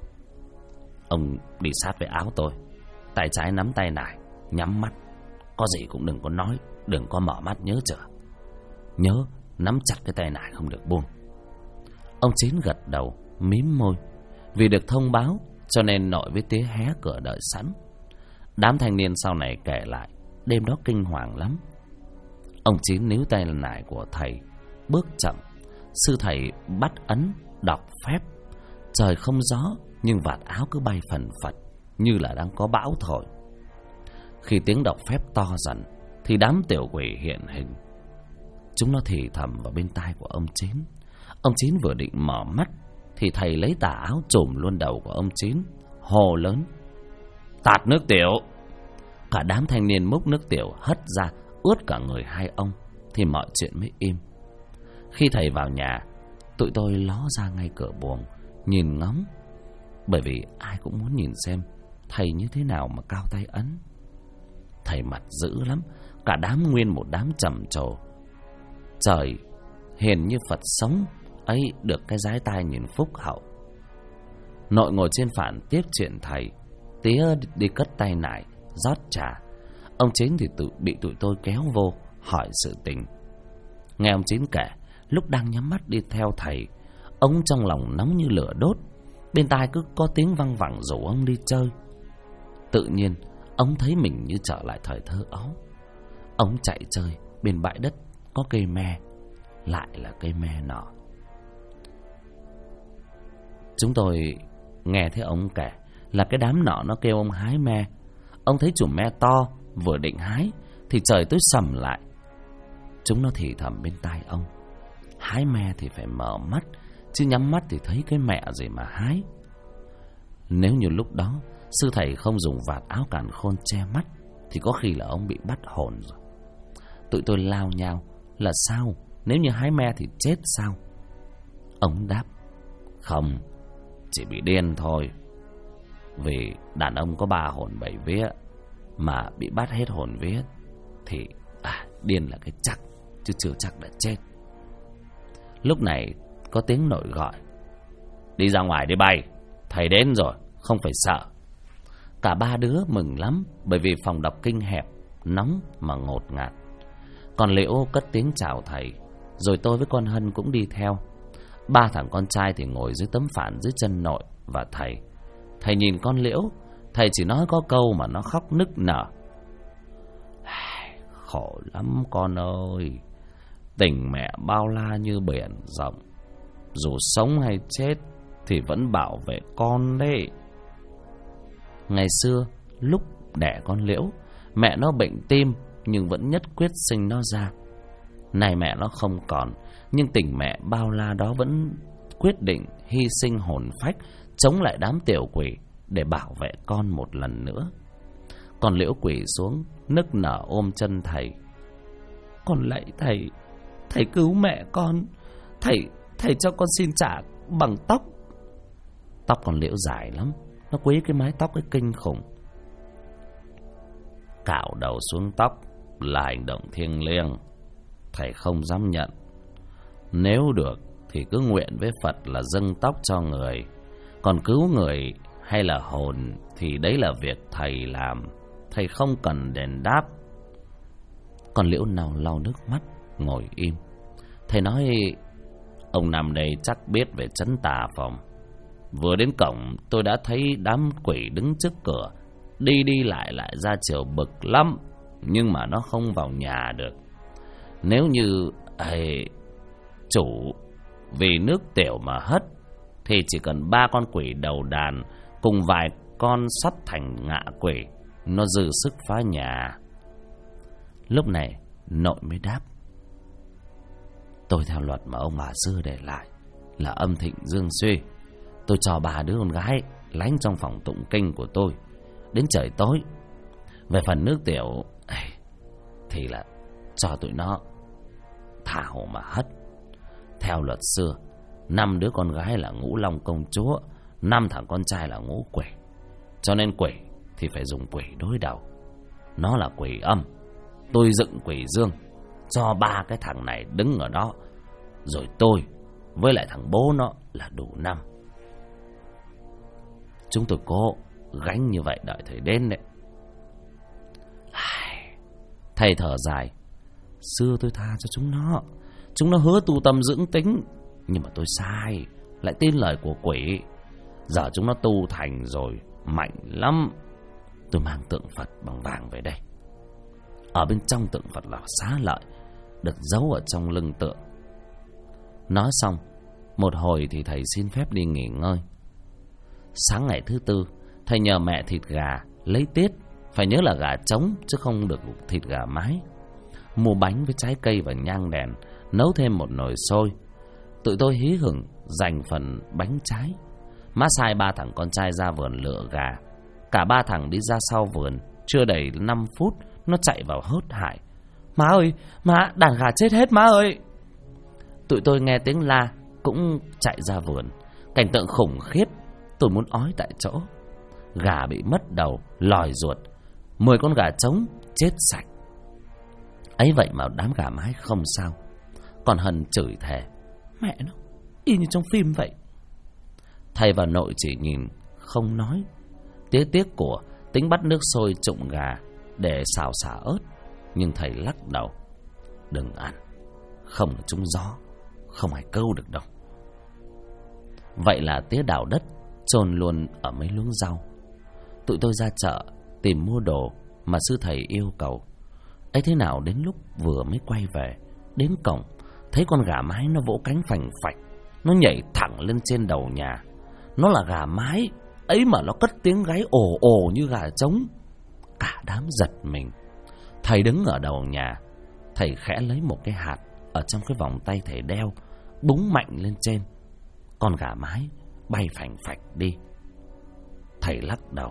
ông đi sát với áo tôi, tay trái nắm tay nải, nhắm mắt, có gì cũng đừng có nói, đừng có mở mắt, nhớ chưa? Nhớ nắm chặt cái tay nải không được buông. Ông Chín gật đầu, mím môi. Vì được thông báo cho nên nội với tía hé cửa đợi sẵn. Đám thanh niên sau này kể lại đêm đó kinh hoàng lắm. Ông Chín níu tay nải của thầy, bước chậm. Sư thầy bắt ấn đọc phép. Trời không gió nhưng vạt áo cứ bay phần phật như là đang có bão thổi. Khi tiếng đọc phép to dần thì đám tiểu quỷ hiện hình. Chúng nó thì thầm vào bên tai của ông Chín. Ông Chín vừa định mở mắt thì thầy lấy tà áo trùm luôn đầu của ông Chín, hô lớn: tạt nước tiểu! Cả đám thanh niên múc nước tiểu hất ra, ướt cả người hai ông, thì mọi chuyện mới im. Khi thầy vào nhà, tụi tôi ló ra ngay cửa buồng nhìn ngóng, bởi vì ai cũng muốn nhìn xem thầy như thế nào mà cao tay ấn. Thầy mặt dữ lắm, cả đám nguyên một đám trầm trồ. Trời hiền như Phật sống ấy được cái dái tai nhìn phúc hậu. Nội ngồi trên phản tiếp chuyện thầy, tía đi cất tay nải rót trà. Ông Chín thì bị tụi tôi kéo vô hỏi sự tình. Nghe ông Chín kể, lúc đang nhắm mắt đi theo thầy, ông trong lòng nóng như lửa đốt. Bên tai cứ có tiếng văng vẳng rủ ông đi chơi. Tự nhiên ông thấy mình như trở lại thời thơ ấu. Ông chạy chơi bên bãi đất có cây me, lại là cây me nọ. Chúng tôi nghe thấy ông kể là cái đám nọ nó kêu ông hái me. Ông thấy chùm me to, vừa định hái thì trời tối sầm lại. Chúng nó thì thầm bên tai ông: hái me thì phải mở mắt, chứ nhắm mắt thì thấy cái mẹ gì mà hái. Nếu như lúc đó sư thầy không dùng vạt áo càn khôn che mắt thì có khi là ông bị bắt hồn rồi. Tụi tôi lao nhau: là sao? Nếu như hái me thì chết sao? Ông đáp: không, chỉ bị điên thôi. Vì đàn ông có 3 hồn 7 vía, mà bị bắt hết hồn vía thì điên là cái chắc, chứ chưa chắc đã chết. Lúc này có tiếng nội gọi: đi ra ngoài đi bay, thầy đến rồi, không phải sợ. Cả 3 đứa mừng lắm, bởi vì phòng đọc kinh hẹp, nóng mà ngột ngạt. Còn Liễu cất tiếng chào thầy, rồi tôi với con Hân cũng đi theo. 3 thằng con trai thì ngồi dưới tấm phản dưới chân nội và thầy. Thầy nhìn con Liễu, thầy chỉ nói có câu mà nó khóc nức nở: khổ lắm con ơi, Tình mẹ bao la như biển rộng, dù sống hay chết thì vẫn bảo vệ con đấy. Ngày xưa lúc đẻ con Liễu, mẹ nó bệnh tim nhưng vẫn nhất quyết sinh nó ra. Nay mẹ nó không còn, nhưng tình mẹ bao la đó vẫn quyết định hy sinh hồn phách chống lại đám tiểu quỷ để bảo vệ con một lần nữa. Con Liễu quỳ xuống nức nở ôm chân thầy. Con lạy thầy, thầy cứu mẹ con, thầy cho con xin trả bằng tóc. Tóc con Liễu dài lắm, nó quý cái mái tóc cái kinh khủng. Cạo đầu xuống tóc là hành động thiêng liêng, thầy không dám nhận. Nếu được thì cứ nguyện với Phật là dâng tóc cho người, còn cứu người hay là hồn thì đấy là việc thầy làm, thầy không cần đền đáp. Con Liễu nào lau nước mắt ngồi im. Thầy nói: ông nằm đây chắc biết về trấn tà phòng. Vừa đến cổng tôi đã thấy đám quỷ đứng trước cửa, đi đi lại lại ra chiều bực lắm, nhưng mà nó không vào nhà được. Nếu như chủ vì nước tiểu mà hất thì chỉ cần 3 con quỷ đầu đàn cùng vài con sắp thành ngạ quỷ, nó dư sức phá nhà. Lúc này nội mới đáp: tôi theo luật mà ông bà xưa để lại là âm thịnh dương suy. Tôi cho 3 đứa con gái lánh trong phòng tụng kinh của tôi đến trời tối. Về phần nước tiểu thì là cho tụi nó thả hồ mà hất. Theo luật xưa, 5 đứa con gái là ngũ long công chúa, 5 thằng con trai là ngũ quỷ. Cho nên quỷ thì phải dùng quỷ đối đầu. Nó là quỷ âm, tôi dựng quỷ dương, cho 3 cái thằng này đứng ở đó, rồi tôi với lại thằng bố nó là đủ 5. Chúng tôi cố gánh như vậy đợi thầy đến đấy. Thầy thở dài: xưa tôi tha cho chúng nó hứa tu tâm dưỡng tính, nhưng mà tôi sai, lại tin lời của quỷ. Giờ chúng nó tu thành rồi, mạnh lắm. Tôi mang tượng Phật bằng vàng về đây. Ở bên trong tượng Phật là xá lợi, được giấu ở trong lưng tượng. Nói xong một hồi thì thầy xin phép đi nghỉ ngơi. Sáng ngày thứ tư, thầy nhờ mẹ thịt gà lấy tiết, phải nhớ là gà trống chứ không được thịt gà mái. Mua bánh với trái cây và nhang đèn, nấu thêm một nồi xôi. Tụi tôi hí hửng dành phần bánh trái. Má sai 3 thằng con trai ra vườn lựa gà. Cả 3 thằng đi ra sau vườn, chưa đầy 5 phút nó chạy vào hớt hải: má ơi, má, đàn gà chết hết má ơi. Tụi tôi nghe tiếng la cũng chạy ra vườn. Cảnh tượng khủng khiếp, tôi muốn ói tại chỗ. Gà bị mất đầu, lòi ruột, 10 con gà trống chết sạch. Ấy vậy mà đám gà mái không sao. Còn Hân chửi thề: mẹ nó, y như trong phim vậy. Thầy và nội chỉ nhìn không nói. Tiếc của tính bắt nước sôi trụng gà để xào xả ớt, nhưng thầy lắc đầu: đừng ăn, không là trúng gió, không ai câu được đâu. Vậy là tía đào đất chôn luôn ở mấy luống rau. Tụi tôi ra chợ tìm mua đồ mà sư thầy yêu cầu. Ấy thế nào đến lúc vừa mới quay về, đến cổng thấy con gà mái nó vỗ cánh phành phạch, nó nhảy thẳng lên trên đầu nhà. Nó là gà mái, ấy mà nó cất tiếng gáy ồ ồ như gà trống. Cả đám giật mình. Thầy đứng ở đầu nhà, thầy khẽ lấy một cái hạt ở trong cái vòng tay thầy đeo, búng mạnh lên trên. Con gà mái bay phành phạch đi. Thầy lắc đầu: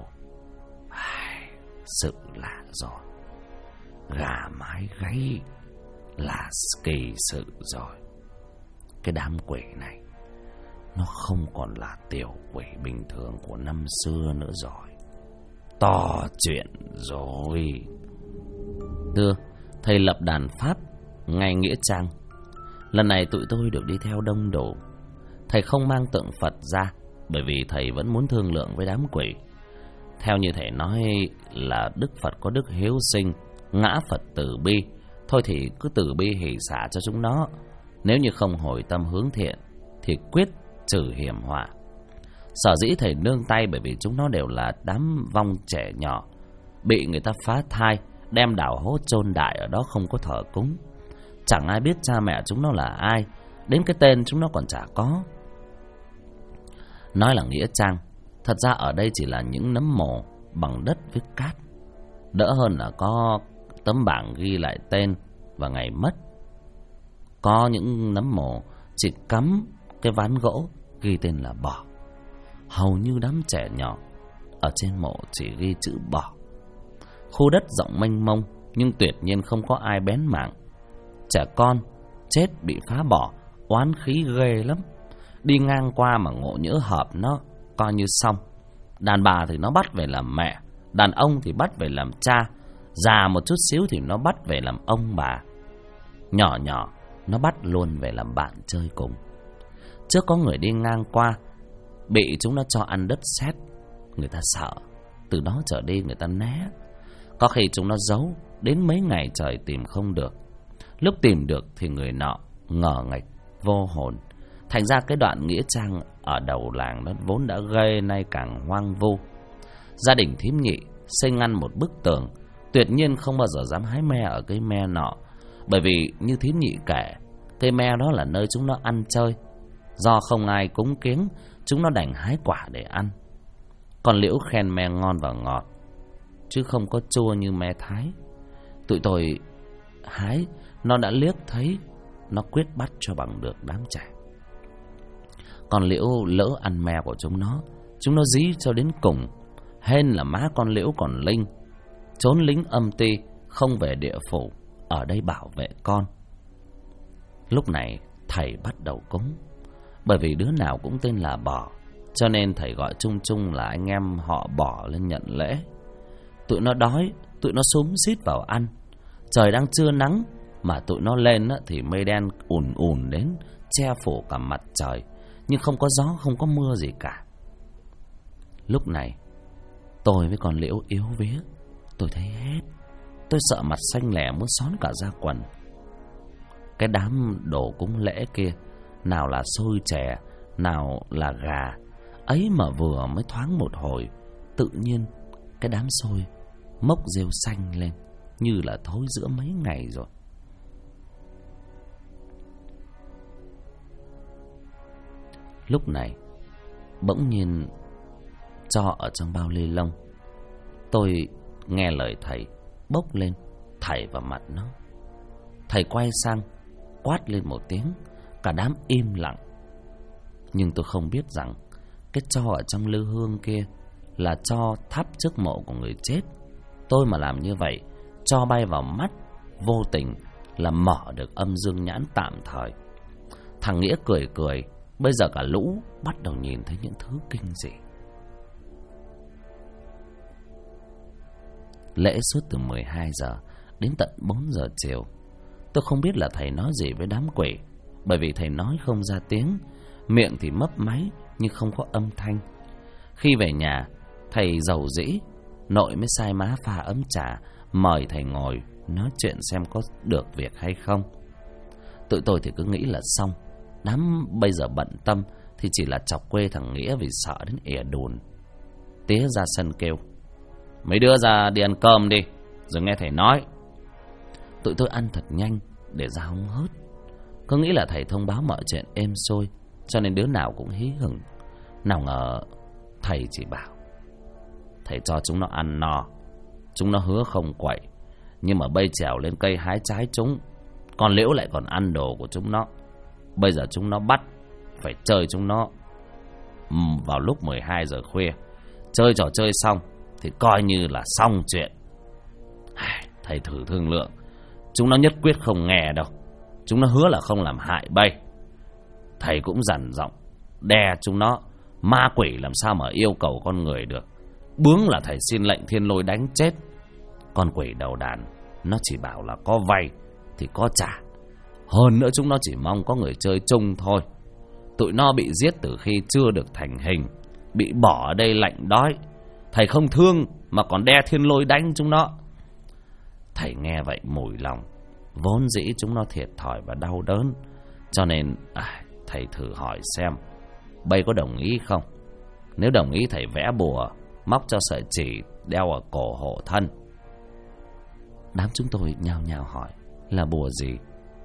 sự lạ rồi, gà mái gáy là kỳ sự rồi. Cái đám quỷ này nó không còn là tiểu quỷ bình thường của năm xưa nữa rồi. To chuyện rồi. Thưa, thầy lập đàn pháp ngay nghĩa trang. Lần này tụi tôi được đi theo đông đủ. Thầy không mang tượng Phật ra, bởi vì thầy vẫn muốn thương lượng với đám quỷ. Theo như thầy nói là Đức Phật có đức hiếu sinh, ngã Phật từ bi. Thôi thì cứ từ bi hỷ xả cho chúng nó. Nếu như không hồi tâm hướng thiện thì quyết trừ hiểm họa. Sở dĩ thầy nương tay bởi vì chúng nó đều là đám vong trẻ nhỏ, bị người ta phá thai, đem đào hố chôn đại ở đó không có thờ cúng. Chẳng ai biết cha mẹ chúng nó là ai, đến cái tên chúng nó còn chả có. Nói là nghĩa trang, thật ra ở đây chỉ là những nấm mồ bằng đất với cát. Đỡ hơn là có tấm bảng ghi lại tên và ngày mất. Có những nấm mồ chỉ cắm cái ván gỗ ghi tên là Bỏ. Hầu như đám trẻ nhỏ ở trên mộ chỉ ghi chữ Bỏ. Khu đất rộng mênh mông nhưng tuyệt nhiên không có ai bén mảng. Trẻ con chết bị phá bỏ, oán khí ghê lắm. Đi ngang qua mà ngộ nhỡ hợp nó coi như xong. Đàn bà thì nó bắt về làm mẹ, đàn ông thì bắt về làm cha, già một chút xíu thì nó bắt về làm ông bà, nhỏ nhỏ nó bắt luôn về làm bạn chơi cùng. Trước có người đi ngang qua bị chúng nó cho ăn đất sét, người ta sợ, từ đó trở đi người ta né. Có khi chúng nó giấu đến mấy ngày trời tìm không được. Lúc tìm được thì người nọ ngờ nghệch vô hồn. Thành ra cái đoạn nghĩa trang ở đầu làng đó vốn đã ghê, nay càng hoang vu. Gia đình thím Nhị xây ngăn một bức tường, tuyệt nhiên không bao giờ dám hái me ở cây me nọ. Bởi vì như thím Nhị kể, cây me đó là nơi chúng nó ăn chơi. Do không ai cúng kiếng, chúng nó đành hái quả để ăn. Còn Liễu khen me ngon và ngọt, chứ không có chua như me Thái. Tụi tôi hái, nó đã liếc thấy, nó quyết bắt cho bằng được đám trẻ. Còn Liễu lỡ ăn me của chúng nó dí cho đến cùng. Hên là má con Liễu còn linh, trốn lính âm ty, không về địa phủ, ở đây bảo vệ con. Lúc này thầy bắt đầu cúng. Bởi vì đứa nào cũng tên là Bỏ, cho nên thầy gọi chung chung là anh em họ Bỏ lên nhận lễ. Tụi nó đói, tụi nó xúm xít vào ăn. Trời đang trưa nắng, mà tụi nó lên thì mây đen ùn ùn đến, che phủ cả mặt trời, nhưng không có gió, không có mưa gì cả. Lúc này tôi với con Liễu yếu vía, tôi thấy hết. Tôi sợ mặt xanh lẻ muốn xón cả da quần. Cái đám đồ cúng lễ kia, nào là xôi chè, nào là gà, ấy mà vừa mới thoáng một hồi, tự nhiên cái đám xôi mốc rêu xanh lên, như là thối giữa mấy ngày rồi. Lúc này bỗng nhiên cho ở trong bao ni lông. Tôi nghe lời thầy bốc lên, thảy vào mặt nó. Thầy quay sang quát lên một tiếng, cả đám im lặng. Nhưng tôi không biết rằng cái tro ở trong lư hương kia là tro thắp trước mộ của người chết. Tôi mà làm như vậy, tro bay vào mắt, vô tình là mở được âm dương nhãn tạm thời. Thằng Nghĩa cười cười. Bây giờ cả lũ bắt đầu nhìn thấy những thứ kinh dị. Lễ suốt từ 12 giờ đến tận 4 giờ chiều. Tôi không biết là thầy nói gì với đám quỷ, bởi vì thầy nói không ra tiếng, miệng thì mấp máy nhưng không có âm thanh. Khi về nhà, thầy rầu rĩ, nội mới sai má pha ấm trà, mời thầy ngồi nói chuyện xem có được việc hay không. Tụi tôi thì cứ nghĩ là xong. Đám bây giờ bận tâm thì chỉ là chọc quê thằng Nghĩa vì sợ đến ỉa đùn. Tía ra sân kêu: mấy đứa ra đi ăn cơm đi, rồi nghe thầy nói. Tụi tôi ăn thật nhanh để ra hóng hớt. Cứ nghĩ là thầy thông báo mọi chuyện êm xuôi, cho nên đứa nào cũng hí hửng. Nào ngờ thầy chỉ bảo thầy cho chúng nó ăn no, chúng nó hứa không quậy, nhưng mà bây trèo lên cây hái trái chúng. Còn Liễu lại còn ăn đồ của chúng nó. Bây giờ chúng nó bắt phải chơi chúng nó vào lúc 12 giờ khuya. Chơi trò chơi xong thì coi như là xong chuyện. Thầy thử thương lượng, chúng nó nhất quyết không nghe đâu. Chúng nó hứa là không làm hại bay. Thầy cũng dằn giọng đe chúng nó. Ma quỷ làm sao mà yêu cầu con người được. Bướng là thầy xin lệnh thiên lôi đánh chết. Con quỷ đầu đàn nó chỉ bảo là có vay thì có trả. Hơn nữa chúng nó chỉ mong có người chơi chung thôi. Tụi nó bị giết từ khi chưa được thành hình, bị bỏ ở đây lạnh đói. Thầy không thương mà còn đe thiên lôi đánh chúng nó. Thầy nghe vậy mùi lòng. Vốn dĩ chúng nó thiệt thòi và đau đớn, cho nên thầy thử hỏi xem bây có đồng ý không. Nếu đồng ý thầy vẽ bùa, móc cho sợi chỉ đeo ở cổ hộ thân. Đám chúng tôi nhao nhao hỏi là bùa gì.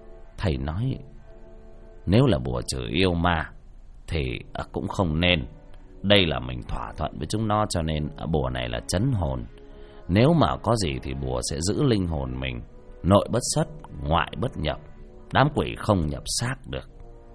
Thầy nói nếu là bùa trừ yêu ma thì cũng không nên. Đây là mình thỏa thuận với chúng nó, cho nên bùa này là trấn hồn. Nếu mà có gì thì bùa sẽ giữ linh hồn mình, nội bất xuất, ngoại bất nhập, đám quỷ không nhập xác được.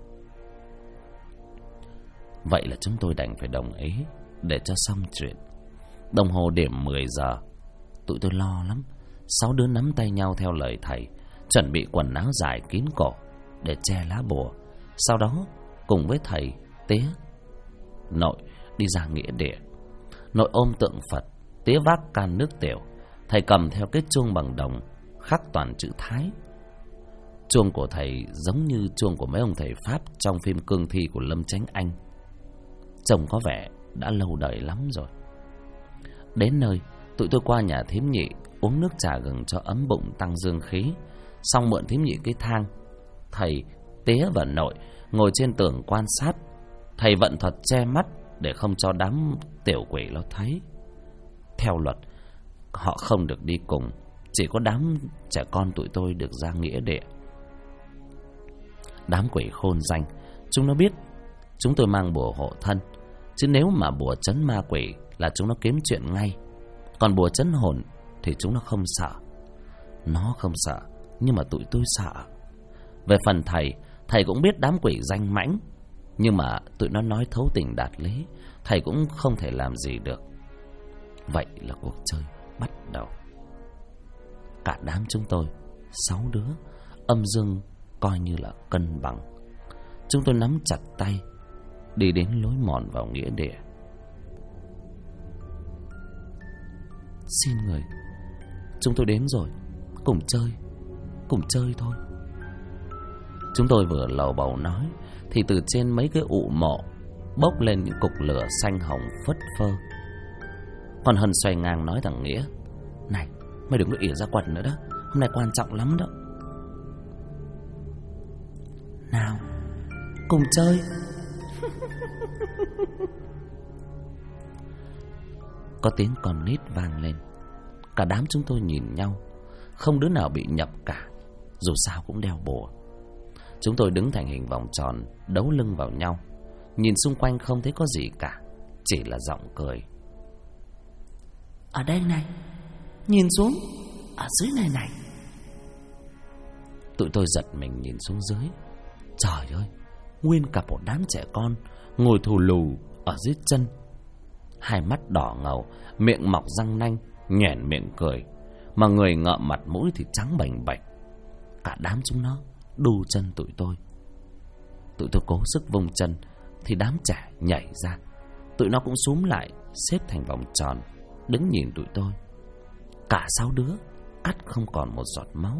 Vậy là chúng tôi đành phải đồng ý để cho xong chuyện. Đồng hồ điểm 10 giờ. Tụi tôi lo lắm. 6 đứa nắm tay nhau theo lời thầy, chuẩn bị quần áo dài kín cổ để che lá bùa. Sau đó cùng với thầy, Tía, Nội đi ra nghĩa địa. Nội ôm tượng Phật, Tía vác can nước tiểu, thầy cầm theo cái chuông bằng đồng khắc toàn chữ Thái. Chuông của thầy giống như chuông của mấy ông thầy Pháp trong phim cương thi của Lâm Chánh Anh. Trông có vẻ đã lâu đời lắm rồi. Đến nơi, tụi tôi qua nhà thím nhị uống nước trà gừng cho ấm bụng tăng dương khí. Xong mượn thím nhị cái thang. Thầy, Tía và Nội ngồi trên tường quan sát. Thầy vận thuật che mắt để không cho đám tiểu quỷ nó thấy. Theo luật, họ không được đi cùng, chỉ có đám trẻ con tụi tôi được ra nghĩa địa. Đám quỷ khôn danh, chúng nó biết chúng tôi mang bùa hộ thân, chứ nếu mà bùa trấn ma quỷ là chúng nó kiếm chuyện ngay. Còn bùa trấn hồn thì chúng nó không sợ. Nó không sợ, nhưng mà tụi tôi sợ. Về phần thầy, thầy cũng biết đám quỷ danh mãnh, nhưng mà tụi nó nói thấu tình đạt lý, thầy cũng không thể làm gì được. Vậy là cuộc chơi bắt đầu. Cả đám chúng tôi 6 đứa, âm dương coi như là cân bằng. Chúng tôi nắm chặt tay đi đến lối mòn vào nghĩa địa. Xin người, chúng tôi đến rồi, cùng chơi thôi. Chúng tôi vừa lầu bầu nói thì từ trên mấy cái ụ mộ bốc lên những cục lửa xanh hồng phất phơ. Còn Hân xoay ngang nói thằng Nghĩa: Này, mày đừng có ỉa ra quần nữa đó, hôm nay quan trọng lắm đó. Nào, cùng chơi. Có tiếng con nít vang lên. Cả đám chúng tôi nhìn nhau, không đứa nào bị nhập cả, dù sao cũng đeo bùa. Chúng tôi đứng thành hình vòng tròn, đấu lưng vào nhau. Nhìn xung quanh không thấy có gì cả, chỉ là giọng cười. Ở đây này, nhìn xuống, ở dưới này này. Tụi tôi giật mình nhìn xuống dưới. Trời ơi, nguyên cả một đám trẻ con ngồi thù lù ở dưới chân. Hai mắt đỏ ngầu, miệng mọc răng nanh, nhoẻn miệng cười, mà người ngợm mặt mũi thì trắng bềnh bạch. Cả đám chúng nó đu chân tụi tôi. Tụi tôi cố sức vung chân thì đám trẻ nhảy ra. Tụi nó cũng xúm lại, xếp thành vòng tròn, đứng nhìn tụi tôi. Cả 6 đứa cắt không còn một giọt máu.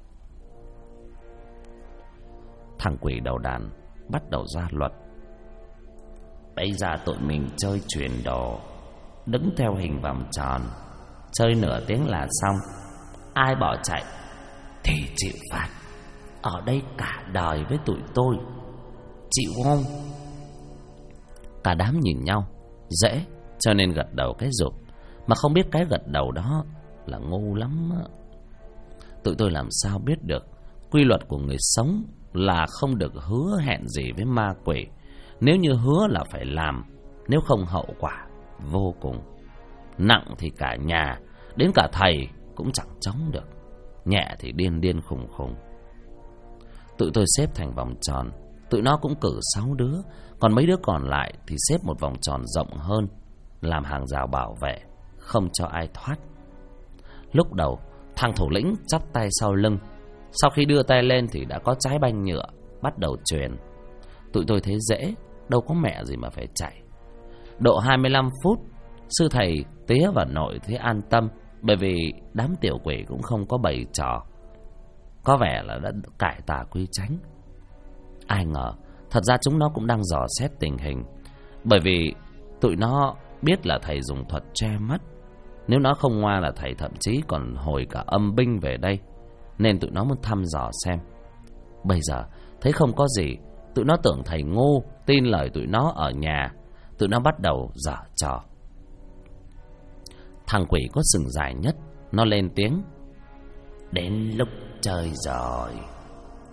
Thằng quỷ đầu đàn bắt đầu ra luật. Bây giờ tụi mình chơi chuyển đồ, đứng theo hình vòng tròn, chơi nửa tiếng là xong. Ai bỏ chạy thì chịu phạt. Ở đây cả đời với tụi tôi, chịu không? Cả đám nhìn nhau, dễ, cho nên gật đầu cái rụp. Mà không biết cái gật đầu đó là ngu lắm á. Tụi tôi làm sao biết được quy luật của người sống là không được hứa hẹn gì với ma quỷ. Nếu như hứa là phải làm, nếu không hậu quả vô cùng nặng thì cả nhà, đến cả thầy cũng chẳng chống được. Nhẹ thì điên điên khùng khùng. Tụi tôi xếp thành vòng tròn. Tụi nó cũng cử 6 đứa, còn mấy đứa còn lại thì xếp một vòng tròn rộng hơn, làm hàng rào bảo vệ, không cho ai thoát. Lúc đầu thằng thủ lĩnh chắp tay sau lưng. Sau khi đưa tay lên thì đã có trái banh nhựa bắt đầu truyền. Tụi tôi thấy dễ, đâu có mẹ gì mà phải chạy. Độ 25 phút, sư thầy, Tía và Nội thấy an tâm, bởi vì đám tiểu quỷ cũng không có bày trò, có vẻ là đã cải tà quy chánh. Ai ngờ thật ra chúng nó cũng đang dò xét tình hình, bởi vì tụi nó biết là thầy dùng thuật che mắt. Nếu nó không ngoa là thầy thậm chí còn hồi cả âm binh về đây, nên tụi nó muốn thăm dò xem. Bây giờ thấy không có gì, tụi nó tưởng thầy ngu, tin lời tụi nó ở nhà. Tụi nó bắt đầu giở trò. Thằng quỷ có sừng dài nhất, nó lên tiếng: Đến lúc chơi rồi.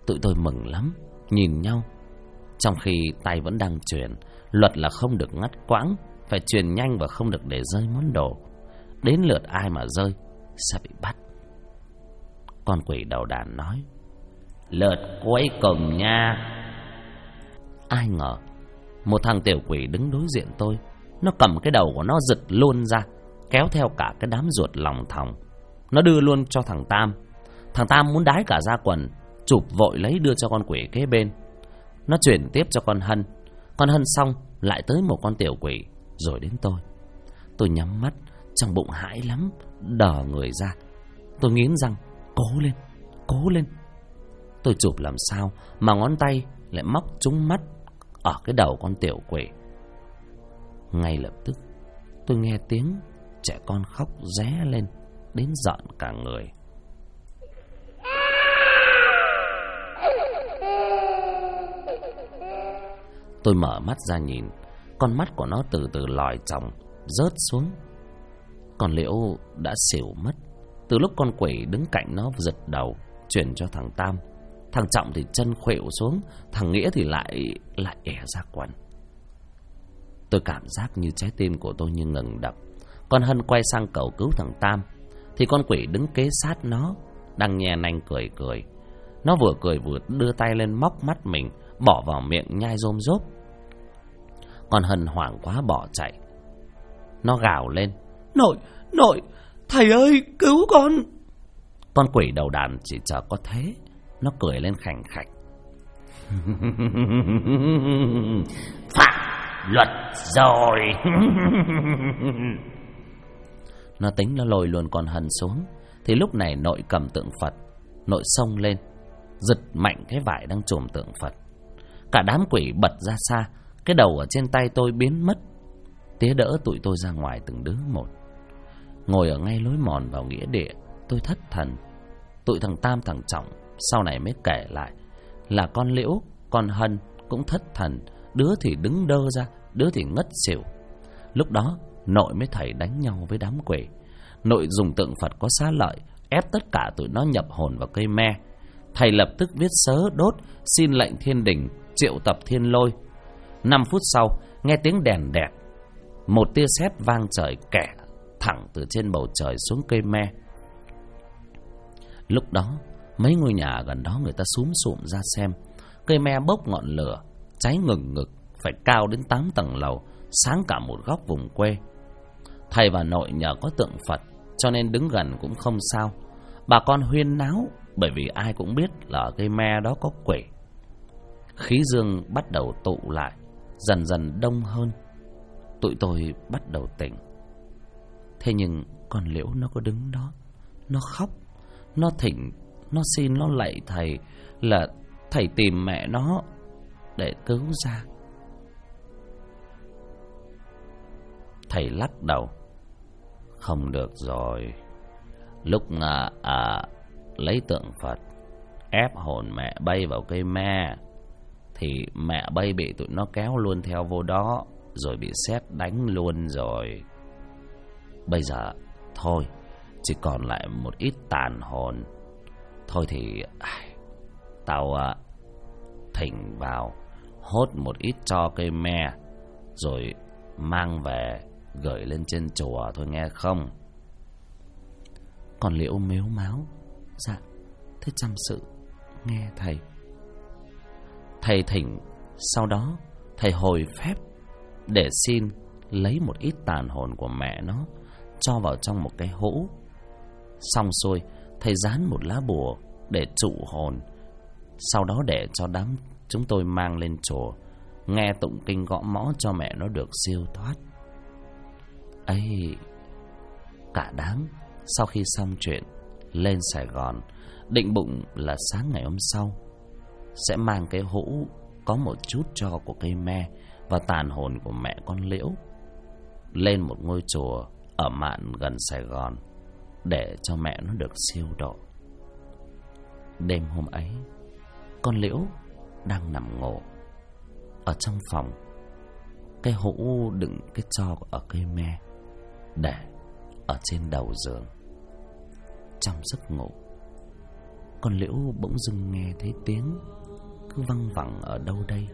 Tụi tôi mừng lắm, nhìn nhau. Trong khi tay vẫn đang chuyền, luật là không được ngắt quãng, phải chuyền nhanh và không được để rơi món đồ. Đến lượt ai mà rơi sẽ bị bắt. Con quỷ đầu đàn nói: lượt cuối cùng nha. Ai ngờ một thằng tiểu quỷ đứng đối diện tôi, nó cầm cái đầu của nó giật luôn ra, kéo theo cả cái đám ruột lòng thòng. Nó đưa luôn cho thằng Tam. Thằng Tam muốn đái cả ra quần, chụp vội lấy đưa cho con quỷ kế bên. Nó chuyển tiếp cho con Hân. Con Hân xong lại tới một con tiểu quỷ, rồi đến tôi. Tôi nhắm mắt, trong bụng hãi lắm, đờ người ra. Tôi nghiến răng: cố lên, cố lên. Tôi chụp làm sao mà ngón tay lại móc trúng mắt ở cái đầu con tiểu quỷ. Ngay lập tức tôi nghe tiếng trẻ con khóc ré lên đến giận cả người. Tôi mở mắt ra nhìn, con mắt của nó từ từ lòi chòng rớt xuống. Con Liễu đã xỉu mất từ lúc con quỷ đứng cạnh nó giật đầu chuyển cho thằng Tam. Thằng Trọng thì chân khuỵu xuống, thằng Nghĩa thì lại ẻ ra quần. Tôi cảm giác như trái tim của tôi như ngừng đập. Con Hân quay sang cầu cứu thằng Tam, thì con quỷ đứng kế sát nó đang nhe nanh cười cười. Nó vừa cười vừa đưa tay lên móc mắt mình, bỏ vào miệng nhai rôm rốp. Con Hân hoảng quá bỏ chạy. Nó gào lên: Nội, thầy ơi, cứu con. Con quỷ đầu đàn chỉ chờ có thế, nó cười lên khành khạch. Phạm luật rồi. Nó tính nó lôi luôn con Hân xuống. Thì lúc này nội cầm tượng Phật, nội xông lên, giật mạnh cái vải đang trùm tượng Phật. Cả đám quỷ bật ra xa. Cái đầu ở trên tay tôi biến mất. Tía đỡ tụi tôi ra ngoài từng đứa một. Ngồi ở ngay lối mòn vào nghĩa địa, tôi thất thần. Tụi thằng Tam thằng Trọng sau này mới kể lại là con Liễu, con Hân cũng thất thần. Đứa thì đứng đơ ra, đứa thì ngất xỉu. Lúc đó nội mới thầy đánh nhau với đám quỷ. Nội dùng tượng Phật có xá lợi ép tất cả tụi nó nhập hồn vào cây me. Thầy lập tức viết sớ đốt, xin lệnh thiên đình, triệu tập thiên lôi. 5 phút sau nghe tiếng đèn đẹt, một tia sét vang trời kẻ thẳng từ trên bầu trời xuống cây me. Lúc đó mấy ngôi nhà gần đó người ta xúm xụm ra xem. Cây me bốc ngọn lửa, cháy ngừng ngực, phải cao đến 8 tầng lầu, sáng cả một góc vùng quê. Thầy và nội nhờ có tượng Phật cho nên đứng gần cũng không sao. Bà con huyên náo bởi vì ai cũng biết là ở cây me đó có quỷ. Khí dương bắt đầu tụ lại, dần dần đông hơn. Tụi tôi bắt đầu tỉnh. Thế nhưng con Liễu nó có đứng đó, nó khóc, nó thỉnh, nó xin, nó lạy thầy là thầy tìm mẹ nó để cứu ra. Thầy lắc đầu: không được rồi. Lúc lấy tượng Phật ép hồn mẹ bay vào cây me thì mẹ bay bị tụi nó kéo luôn theo vô đó, rồi bị sét đánh luôn rồi. Bây giờ thôi, chỉ còn lại một ít tàn hồn. Thôi thì tao thỉnh vào hốt một ít cho cây me, rồi mang về gửi lên trên chùa thôi nghe không? Còn Liễu mếu máo: dạ, thế chăm sự nghe thầy. Thầy thỉnh, sau đó thầy hồi phép để xin lấy một ít tàn hồn của mẹ nó cho vào trong một cái hũ. Xong xuôi, thầy dán một lá bùa để trụ hồn. Sau đó để cho đám chúng tôi mang lên chùa, nghe tụng kinh gõ mõ cho mẹ nó được siêu thoát. Ấy, cả đám sau khi xong chuyện lên Sài Gòn, định bụng là sáng ngày hôm sau sẽ mang cái hũ có một chút tro của cây me và tàn hồn của mẹ con Liễu lên một ngôi chùa ở mạn gần Sài Gòn để cho mẹ nó được siêu độ. Đêm hôm ấy, con Liễu đang nằm ngủ ở trong phòng. Cái hũ đựng cái tro ở cây me để ở trên đầu giường. Trong giấc ngủ, con Liễu bỗng dưng nghe thấy tiếng cứ văng vẳng ở đâu đây.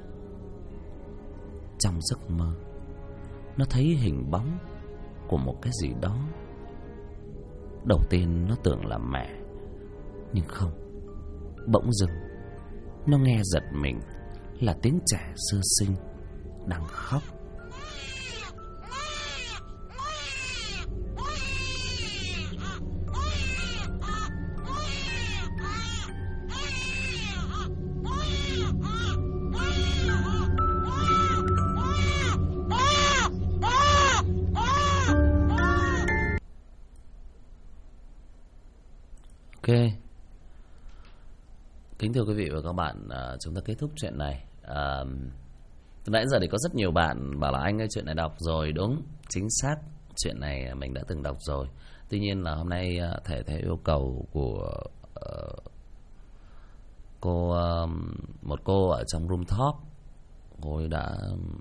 Trong giấc mơ, nó thấy hình bóng của một cái gì đó. Đầu tiên nó tưởng là mẹ, nhưng không. Bỗng dưng nó nghe giật mình là tiếng trẻ sơ sinh đang khóc. Ok, kính thưa quý vị và các bạn, chúng ta kết thúc chuyện này. Từ nãy giờ thì có rất nhiều bạn bảo là anh ơi chuyện này đọc rồi. Đúng, chính xác, chuyện này mình đã từng đọc rồi. Tuy nhiên là hôm nay thể theo yêu cầu của một cô ở trong room talk, cô ấy đã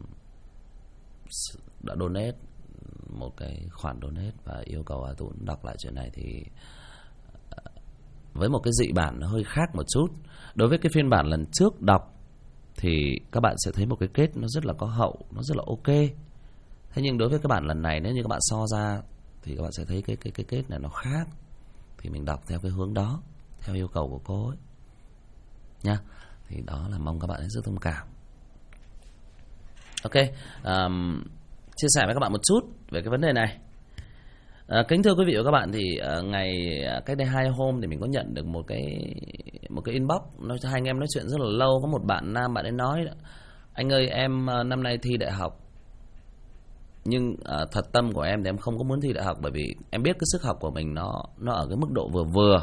donate một cái khoản donate và yêu cầu A Tún đọc lại chuyện này. Thì với một cái dị bản nó hơi khác một chút. Đối với cái phiên bản lần trước đọc thì các bạn sẽ thấy một cái kết nó rất là có hậu, nó rất là ok. Thế nhưng đối với cái bản lần này, nếu như các bạn so ra thì các bạn sẽ thấy cái kết này nó khác. Thì mình đọc theo cái hướng đó, theo yêu cầu của cô ấy nha. Thì đó là mong các bạn hết sức thông cảm. Ok, chia sẻ với các bạn một chút về cái vấn đề này. Kính thưa quý vị và các bạn, thì cách đây 2 hôm thì mình có nhận được một cái inbox. Hai anh em nói chuyện rất là lâu. Có một bạn nam, bạn ấy nói: anh ơi, em năm nay thi đại học, nhưng thật tâm của em thì em không có muốn thi đại học, bởi vì em biết cái sức học của mình nó ở cái mức độ vừa vừa.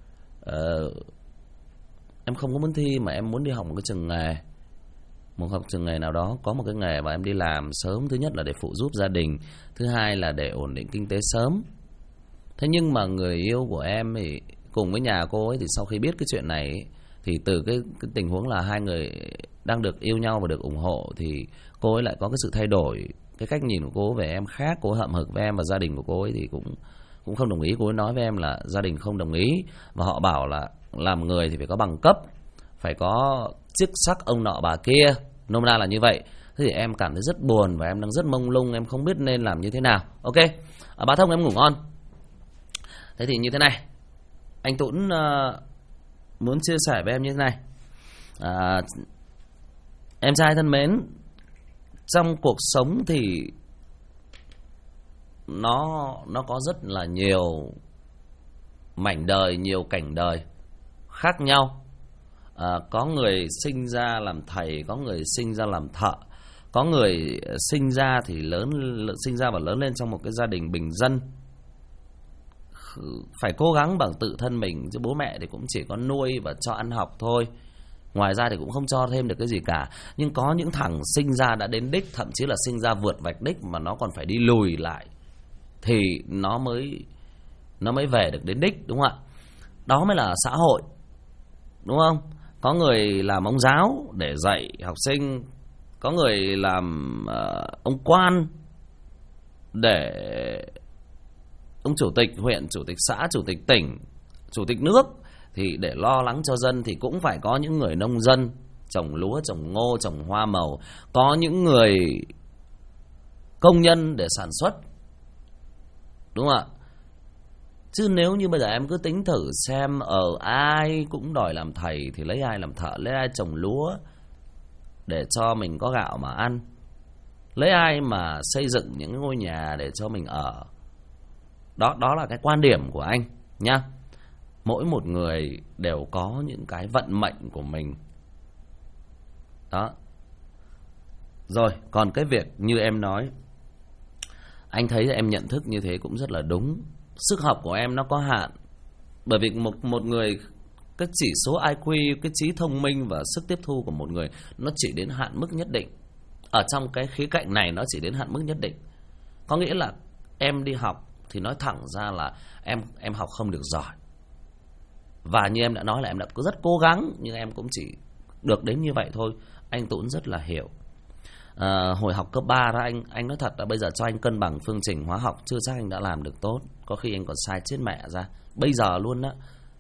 Em không có muốn thi, mà em muốn đi học một cái trường nghề, một học trường nghề nào đó, có một cái nghề mà em đi làm sớm. Thứ nhất là để phụ giúp gia đình, thứ hai là để ổn định kinh tế sớm. Thế nhưng mà người yêu của em thì cùng với nhà cô ấy, thì sau khi biết cái chuyện này thì từ cái tình huống là hai người đang được yêu nhau và được ủng hộ, thì cô ấy lại có cái sự thay đổi. Cái cách nhìn của cô về em khác, cô ấy hậm hực với em, và gia đình của cô ấy thì cũng không đồng ý. Cô ấy nói với em là gia đình không đồng ý, và họ bảo là làm người thì phải có bằng cấp, phải có chức sắc ông nọ bà kia, nôm na là như vậy. Thế thì em cảm thấy rất buồn và em đang rất mông lung, em không biết nên làm như thế nào. Ok, bà Thông em ngủ ngon. Thế thì như thế này, anh Tún muốn chia sẻ với em như thế này. Em trai thân mến, trong cuộc sống thì nó có rất là nhiều mảnh đời, nhiều cảnh đời khác nhau. Có người sinh ra làm thầy, có người sinh ra làm thợ, có người sinh ra và lớn lên trong một cái gia đình bình dân, phải cố gắng bằng tự thân mình, chứ bố mẹ thì cũng chỉ có nuôi và cho ăn học thôi, ngoài ra thì cũng không cho thêm được cái gì cả. Nhưng có những thằng sinh ra đã đến đích, thậm chí là sinh ra vượt vạch đích mà nó còn phải đi lùi lại thì nó mới về được đến đích, đúng không ạ? Đó mới là xã hội, đúng không? Có người làm ông giáo để dạy học sinh, có người làm ông quan để ông chủ tịch huyện, chủ tịch xã, chủ tịch tỉnh, chủ tịch nước thì để lo lắng cho dân. Thì cũng phải có những người nông dân trồng lúa, trồng ngô, trồng hoa màu, có những người công nhân để sản xuất, đúng không ạ? Chứ nếu như bây giờ em cứ tính thử xem, ai cũng đòi làm thầy thì lấy ai làm thợ, lấy ai trồng lúa để cho mình có gạo mà ăn, lấy ai mà xây dựng những ngôi nhà để cho mình ở. Đó là cái quan điểm của anh nhá. Mỗi một người đều có những cái vận mệnh của mình. Đó. Rồi, còn cái việc như em nói, anh thấy em nhận thức như thế cũng rất là đúng. Sức học của em nó có hạn, bởi vì một người, cái chỉ số IQ, cái trí thông minh và sức tiếp thu của một người nó chỉ đến hạn mức nhất định. Ở trong cái khía cạnh này nó chỉ đến hạn mức nhất định. Có nghĩa là em đi học thì nói thẳng ra là em học không được giỏi. Và như em đã nói là em đã rất cố gắng, nhưng em cũng chỉ được đến như vậy thôi. Anh Tún rất là hiểu. Hồi học cấp 3 đó, anh nói thật là bây giờ cho anh cân bằng phương trình hóa học chưa chắc anh đã làm được tốt. Có khi anh còn sai chết mẹ ra. Bây giờ luôn đó,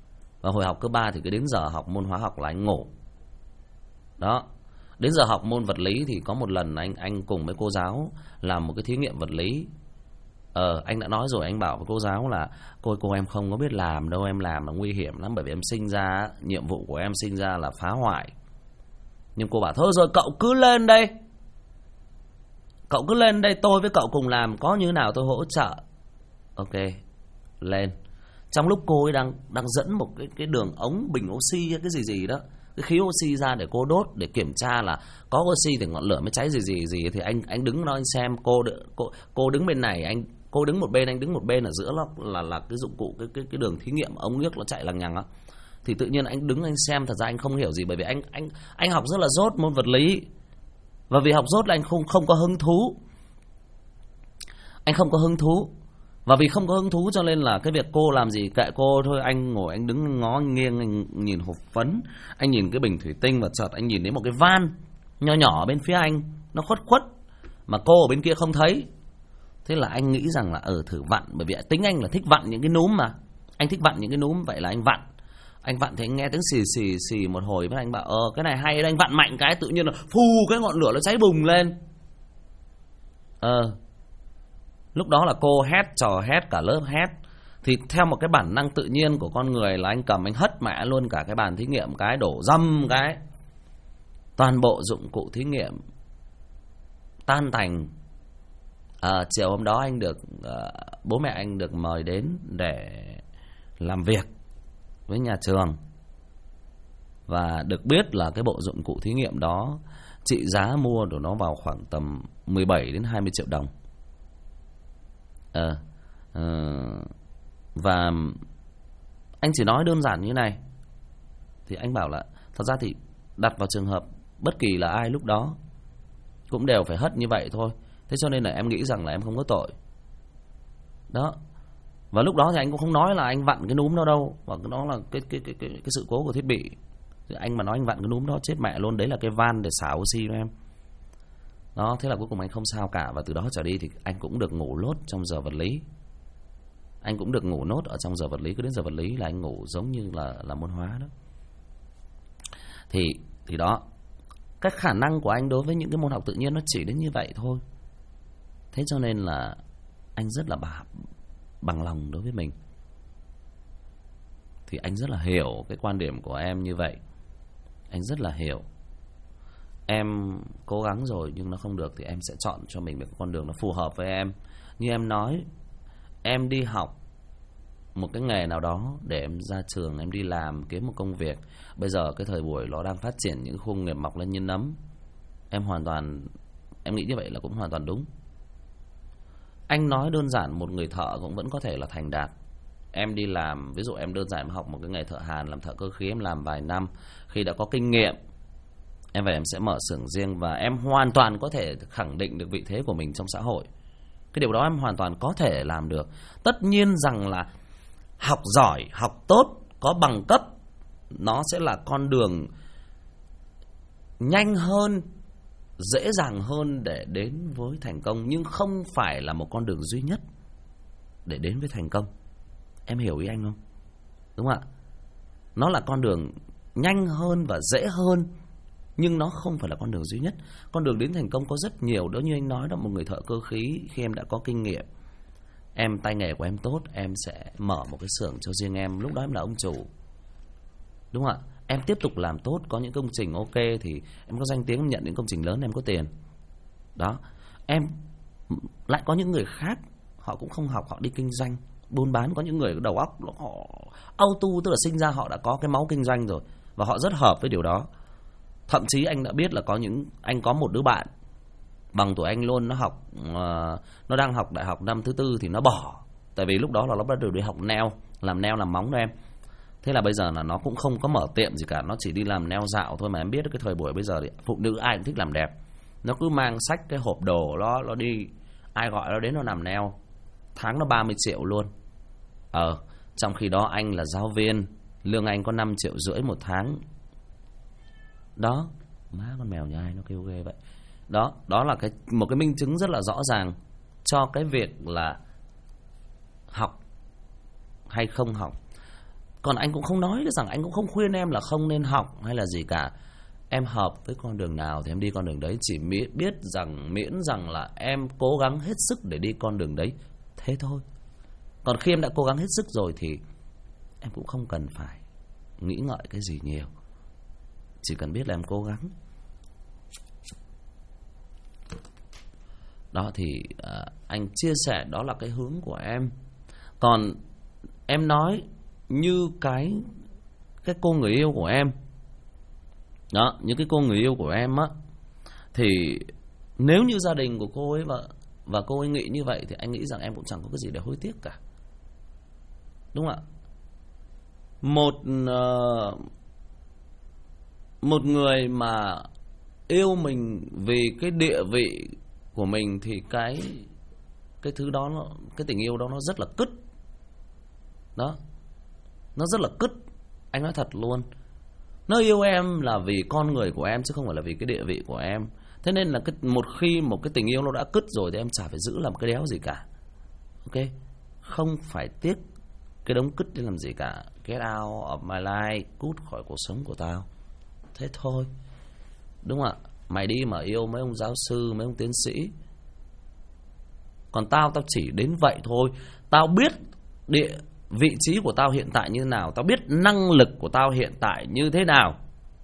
Và hồi học cấp 3 thì cứ đến giờ học môn hóa học là anh ngủ. Đó. Đến giờ học môn vật lý thì có một lần anh cùng với cô giáo làm một cái thí nghiệm vật lý. Anh đã nói rồi, anh bảo với cô giáo là cô em không có biết làm đâu, em làm là nguy hiểm lắm, bởi vì em sinh ra, nhiệm vụ của em sinh ra là phá hoại. Nhưng cô bảo thôi rồi cậu cứ lên đây, cậu cứ lên đây, tôi với cậu cùng làm, có như nào tôi hỗ trợ. Ok, lên. Trong lúc cô ấy đang dẫn một cái đường ống bình oxy hay cái gì đó, cái khí oxy ra để cô đốt, để kiểm tra là có oxy thì ngọn lửa mới cháy gì thì anh đứng đó anh xem. Cô đứng bên này, cô đứng một bên, anh đứng một bên, ở giữa là cái dụng cụ, cái đường thí nghiệm ống nước nó chạy lằng nhằng á. Thì tự nhiên anh đứng anh xem, thật ra anh không hiểu gì, bởi vì anh học rất là dốt môn vật lý. Và vì học dốt là anh không có hứng thú. Anh không có hứng thú. Và vì không có hứng thú cho nên là cái việc cô làm gì kệ cô thôi. Anh ngồi anh đứng ngó nghiêng, anh nhìn hộp phấn, anh nhìn cái bình thủy tinh, và chợt anh nhìn đến một cái van nho nhỏ bên phía anh, nó khuất mà cô ở bên kia không thấy. Thế là anh nghĩ rằng là thử vặn, bởi vì tính anh là thích vặn những cái núm mà. Anh thích vặn những cái núm, vậy là anh vặn. Anh vặn thì anh nghe tiếng xì một hồi, với anh bảo cái này hay, anh vặn mạnh cái tự nhiên là phù, cái ngọn lửa nó cháy bùng lên. Lúc đó là cô hét, trò hét, cả lớp hét. Thì theo một cái bản năng tự nhiên của con người là anh cầm anh hất mẹ luôn cả cái bàn thí nghiệm, cái đổ dăm cái. Toàn bộ dụng cụ thí nghiệm tan tành. Chiều hôm đó anh được bố mẹ anh được mời đến để làm việc với nhà trường. Và được biết là cái bộ dụng cụ thí nghiệm đó trị giá mua của nó vào khoảng tầm 17 đến 20 triệu đồng. Và anh chỉ nói đơn giản như này. Thì anh bảo là thật ra thì đặt vào trường hợp bất kỳ là ai lúc đó cũng đều phải hất như vậy thôi. Thế cho nên là em nghĩ rằng là em không có tội. Đó. Và lúc đó thì anh cũng không nói là anh vặn cái núm đó đâu, và đó là cái sự cố của thiết bị. Thì anh mà nói anh vặn cái núm đó chết mẹ luôn. Đấy là cái van để xả oxy cho em. Đó, thế là cuối cùng anh không sao cả. Và từ đó trở đi thì anh cũng được ngủ lốt trong giờ vật lý. Anh cũng được ngủ nốt ở trong giờ vật lý. Cứ đến giờ vật lý là anh ngủ giống như là môn hóa đó. Thì đó, cái khả năng của anh đối với những cái môn học tự nhiên nó chỉ đến như vậy thôi. Thế cho nên là anh rất là bằng lòng đối với mình. Thì anh rất là hiểu cái quan điểm của em như vậy. Anh rất là hiểu. Em cố gắng rồi nhưng nó không được thì em sẽ chọn cho mình một con đường nó phù hợp với em. Như em nói, em đi học một cái nghề nào đó để em ra trường, em đi làm, kiếm một công việc. Bây giờ cái thời buổi nó đang phát triển, những khu công nghiệp mọc lên như nấm. Em nghĩ như vậy là cũng hoàn toàn đúng. Anh nói đơn giản, một người thợ cũng vẫn có thể là thành đạt. Em đi làm, ví dụ em đơn giản học một cái nghề thợ hàn, làm thợ cơ khí, em làm vài năm. Khi đã có kinh nghiệm, em về em sẽ mở xưởng riêng. Và em hoàn toàn có thể khẳng định được vị thế của mình trong xã hội. Cái điều đó em hoàn toàn có thể làm được. Tất nhiên rằng là học giỏi, học tốt, có bằng cấp, nó sẽ là con đường nhanh hơn, dễ dàng hơn để đến với thành công. Nhưng không phải là một con đường duy nhất để đến với thành công. Em hiểu ý anh không? Đúng không ạ? Nó là con đường nhanh hơn và dễ hơn, nhưng nó không phải là con đường duy nhất. Con đường đến thành công có rất nhiều. Đó, như anh nói đó, một người thợ cơ khí, khi em đã có kinh nghiệm, em tay nghề của em tốt, em sẽ mở một cái xưởng cho riêng em. Lúc đó em là ông chủ. Đúng không ạ? Em tiếp tục làm tốt, có những công trình ok thì em có danh tiếng, em nhận những công trình lớn, em có tiền. Đó. Em lại có những người khác, họ cũng không học, họ đi kinh doanh, buôn bán. Có những người đầu óc họ auto, tức là sinh ra họ đã có cái máu kinh doanh rồi, và họ rất hợp với điều đó. Thậm chí anh đã biết là anh có một đứa bạn bằng tuổi anh luôn, nó đang học đại học năm thứ 4 thì nó bỏ. Tại vì lúc đó là nó bắt đầu đi học nail, làm móng đó em. Thế là bây giờ là nó cũng không có mở tiệm gì cả, nó chỉ đi làm nail dạo thôi. Mà em biết cái thời buổi bây giờ thì phụ nữ ai cũng thích làm đẹp. Nó cứ mang xách cái hộp đồ nó đi, ai gọi nó đến nó làm nail, tháng nó 30 triệu luôn. Trong khi đó anh là giáo viên, lương anh có 5,5 triệu một tháng. Đó, má con mèo nhà ai nó kêu ghê vậy. Đó là một cái minh chứng rất là rõ ràng cho cái việc là học hay không học. Còn anh cũng không nói được rằng, anh cũng không khuyên em là không nên học hay là gì cả. Em hợp với con đường nào thì em đi con đường đấy. Chỉ biết rằng, miễn rằng là em cố gắng hết sức để đi con đường đấy, thế thôi. Còn khi em đã cố gắng hết sức rồi thì em cũng không cần phải nghĩ ngợi cái gì nhiều. Chỉ cần biết là em cố gắng. Đó thì anh chia sẻ đó là cái hướng của em. Còn em nói như cái cô người yêu của em đó, những cái cô người yêu của em á, thì nếu như gia đình của cô ấy và cô ấy nghĩ như vậy thì anh nghĩ rằng em cũng chẳng có cái gì để hối tiếc cả, đúng không ạ? Một người mà yêu mình vì cái địa vị của mình thì cái thứ đó cái tình yêu đó nó rất là cứt. Đó, nó rất là cứt. Anh nói thật luôn. Nó yêu em là vì con người của em chứ không phải là vì cái địa vị của em. Thế nên là một khi một cái tình yêu nó đã cứt rồi thì em chả phải giữ làm cái đéo gì cả. Ok, không phải tiếc cái đống cứt để làm gì cả. Get out of my life, cút khỏi cuộc sống của tao. Thế thôi, đúng không ạ? Mày đi mà yêu mấy ông giáo sư, mấy ông tiến sĩ. Còn tao chỉ đến vậy thôi. Tao biết vị trí của tao hiện tại như thế nào, tao biết năng lực của tao hiện tại như thế nào.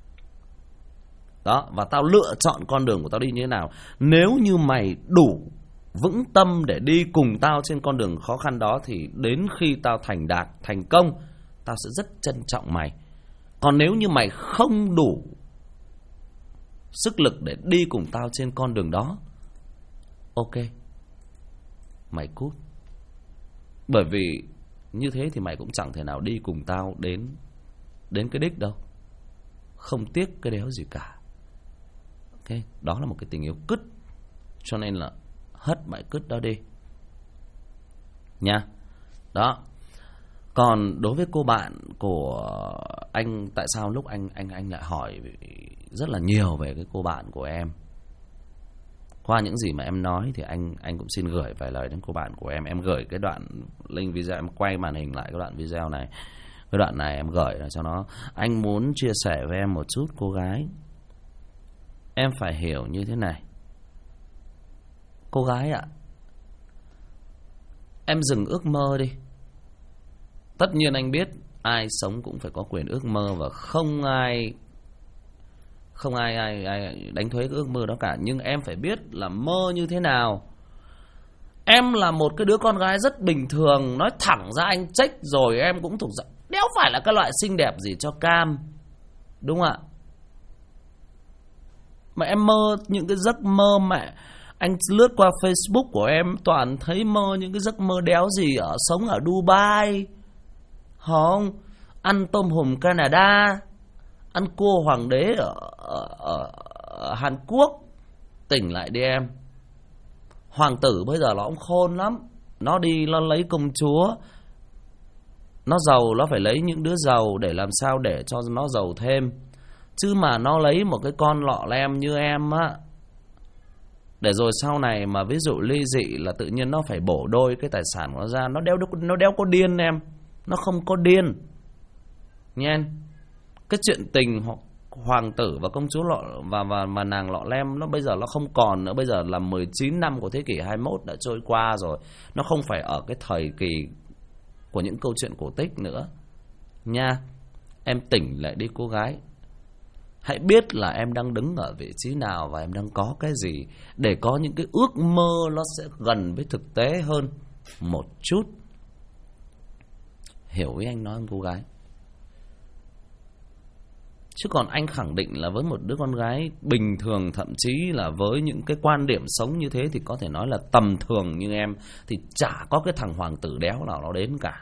Đó, và tao lựa chọn con đường của tao đi như thế nào. Nếu như mày đủ vững tâm để đi cùng tao trên con đường khó khăn đó thì đến khi tao thành công, tao sẽ rất trân trọng mày. Còn nếu như mày không đủ sức lực để đi cùng tao trên con đường đó, ok, mày cút. Bởi vì như thế thì mày cũng chẳng thể nào đi cùng tao đến cái đích đâu. Không tiếc cái đéo gì cả. Ok, đó là một cái tình yêu cứt. Cho nên là hất bại cứt đó đi nha. Đó. Còn đối với cô bạn của anh, tại sao lúc anh lại hỏi rất là nhiều về cái cô bạn của em? Qua những gì mà em nói thì anh cũng xin gửi vài lời đến cô bạn của em. Em gửi cái đoạn link video, em quay màn hình lại cái đoạn video này. Cái đoạn này em gửi là cho nó. Anh muốn chia sẻ với em một chút cô gái. Em phải hiểu như thế này. Cô gái ạ, em dừng ước mơ đi. Tất nhiên anh biết ai sống cũng phải có quyền ước mơ và không ai đánh thuế cái ước mơ đó cả. Nhưng em phải biết là mơ như thế nào. Em là một cái đứa con gái rất bình thường. Nói thẳng ra anh check rồi em cũng thuộc dạng đéo phải là cái loại xinh đẹp gì cho cam, đúng không ạ? Mà em mơ những cái giấc mơ mẹ. Anh lướt qua Facebook của em toàn thấy mơ những cái giấc mơ đéo gì sống ở Dubai, không? Ăn tôm hùm Canada, ăn cua hoàng đế ở Hàn Quốc. Tỉnh lại đi em. Hoàng tử bây giờ nó cũng khôn lắm. Nó đi nó lấy công chúa. Nó giàu nó phải lấy những đứa giàu để làm sao để cho nó giàu thêm. Chứ mà nó lấy một cái con lọ lem như em á, để rồi sau này mà ví dụ ly dị là tự nhiên nó phải bổ đôi cái tài sản của nó ra. Nó đéo có điên em. Nó không có điên nha. Cái chuyện tình hoàng tử và công chúa lọ và nàng lọ lem nó bây giờ nó không còn nữa. Bây giờ là 19 năm của thế kỷ 21 đã trôi qua rồi. Nó không phải ở cái thời kỳ của những câu chuyện cổ tích nữa nha. Em tỉnh lại đi cô gái. Hãy biết là em đang đứng ở vị trí nào và em đang có cái gì, để có những cái ước mơ nó sẽ gần với thực tế hơn một chút. Hiểu ý anh nói không cô gái? Chứ còn anh khẳng định là với một đứa con gái bình thường, thậm chí là với những cái quan điểm sống như thế thì có thể nói là tầm thường như em, thì chả có cái thằng hoàng tử đéo nào nó đến cả.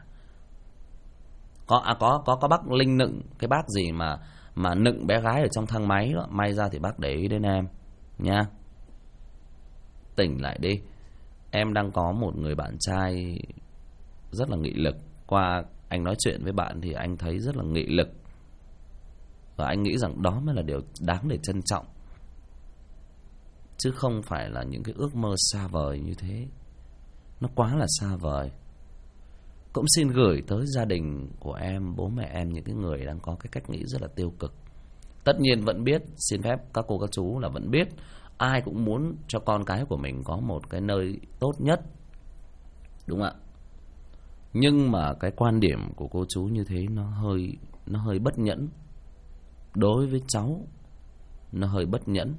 Có bác Linh Nựng, cái bác gì mà nựng bé gái ở trong thang máy đó, may ra thì bác để ý đến em nha. Tỉnh lại đi. Em đang có một người bạn trai rất là nghị lực. Qua anh nói chuyện với bạn thì anh thấy rất là nghị lực, và anh nghĩ rằng đó mới là điều đáng để trân trọng, chứ không phải là những cái ước mơ xa vời như thế. Nó quá là xa vời. cũng xin gửi tới gia đình của em, bố mẹ em, những cái người đang có cái cách nghĩ rất là tiêu cực. Tất nhiên vẫn biết, xin phép các cô các chú là vẫn biết, ai cũng muốn cho con cái của mình có một cái nơi tốt nhất, đúng không ạ? Nhưng mà cái quan điểm của cô chú như thế nó hơi bất nhẫn. Đối với cháu nó hơi bất nhẫn.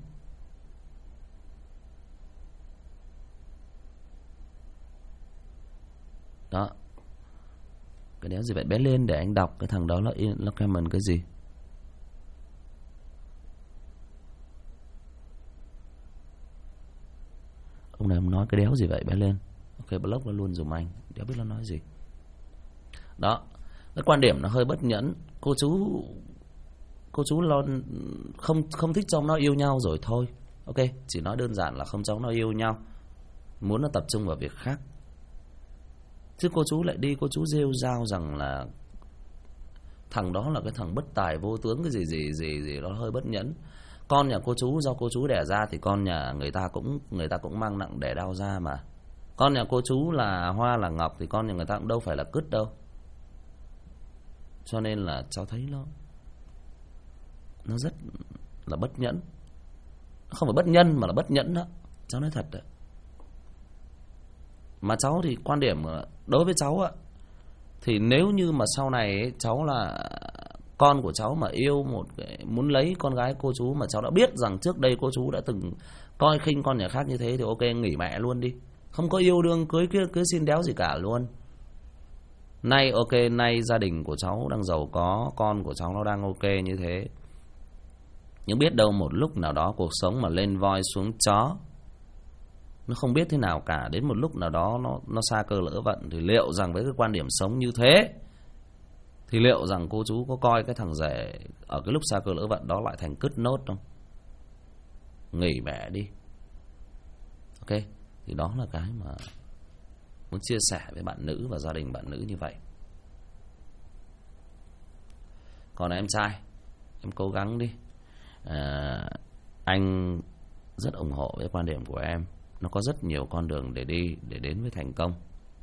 Đó. Cái đéo gì vậy? Bé lên để anh đọc. Cái thằng đó nó comment cái gì? Ông này ông nói cái đéo gì vậy? Bé lên. Ok, block nó luôn dùm anh. Đéo biết nó nói gì. Đó. Cái quan điểm nó hơi bất nhẫn. Cô chú lo không thích cho nó yêu nhau rồi thôi. Ok, chỉ nói đơn giản là không cho nó yêu nhau, muốn nó tập trung vào việc khác. Chứ cô chú lại đi cô chú rêu rao rằng là thằng đó là cái thằng bất tài vô tướng cái gì đó hơi bất nhẫn. Con nhà cô chú do cô chú đẻ ra thì con nhà người ta cũng mang nặng đẻ đau ra mà. Con nhà cô chú là hoa là ngọc thì con nhà người ta cũng đâu phải là cứt đâu. Cho nên là cháu thấy nó rất là bất nhẫn. Không phải bất nhân mà là bất nhẫn đó. Cháu nói thật đấy. Mà cháu thì quan điểm đối với cháu ạ, thì nếu như mà sau này ấy, cháu là con của cháu mà yêu muốn lấy con gái cô chú mà cháu đã biết rằng trước đây cô chú đã từng coi khinh con nhà khác như thế thì ok, nghỉ mẹ luôn đi. Không có yêu đương cưới xin đéo gì cả luôn. Nay ok, nay gia đình của cháu đang giàu có, con của cháu nó đang ok như thế. Nhưng biết đâu một lúc nào đó cuộc sống mà lên voi xuống chó, nó không biết thế nào cả. Đến một lúc nào đó nó sa cơ lỡ vận, thì liệu rằng với cái quan điểm sống như thế, thì liệu rằng cô chú có coi cái thằng rể ở cái lúc sa cơ lỡ vận đó lại thành cứt nốt không? Nghỉ mẹ đi. Ok, thì đó là cái mà muốn chia sẻ với bạn nữ và gia đình bạn nữ như vậy. Còn em trai, em cố gắng đi. Anh rất ủng hộ với quan điểm của em. Nó có rất nhiều con đường để đi, để đến với thành công.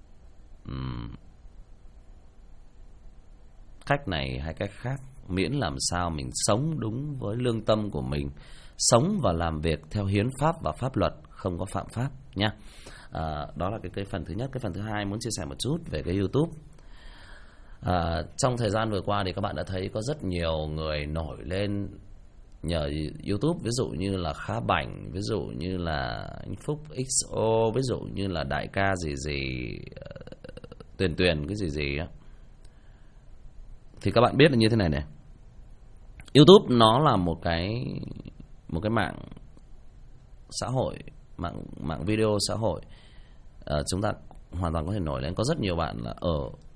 Cách này hay cách khác, miễn làm sao mình sống đúng với lương tâm của mình, sống và làm việc theo hiến pháp và pháp luật, không có phạm pháp nha. Đó là cái phần thứ nhất. Cái phần thứ hai muốn chia sẻ một chút về cái YouTube. Trong thời gian vừa qua thì các bạn đã thấy có rất nhiều người nổi lên nhờ YouTube, ví dụ như là Khá Bảnh, ví dụ như là anh Phúc XO, ví dụ như là đại ca Tuyền cái gì á. Thì các bạn biết là như thế này này, YouTube nó là một cái mạng xã hội, mạng video xã hội. Chúng ta hoàn toàn có thể nổi lên. Có rất nhiều bạn là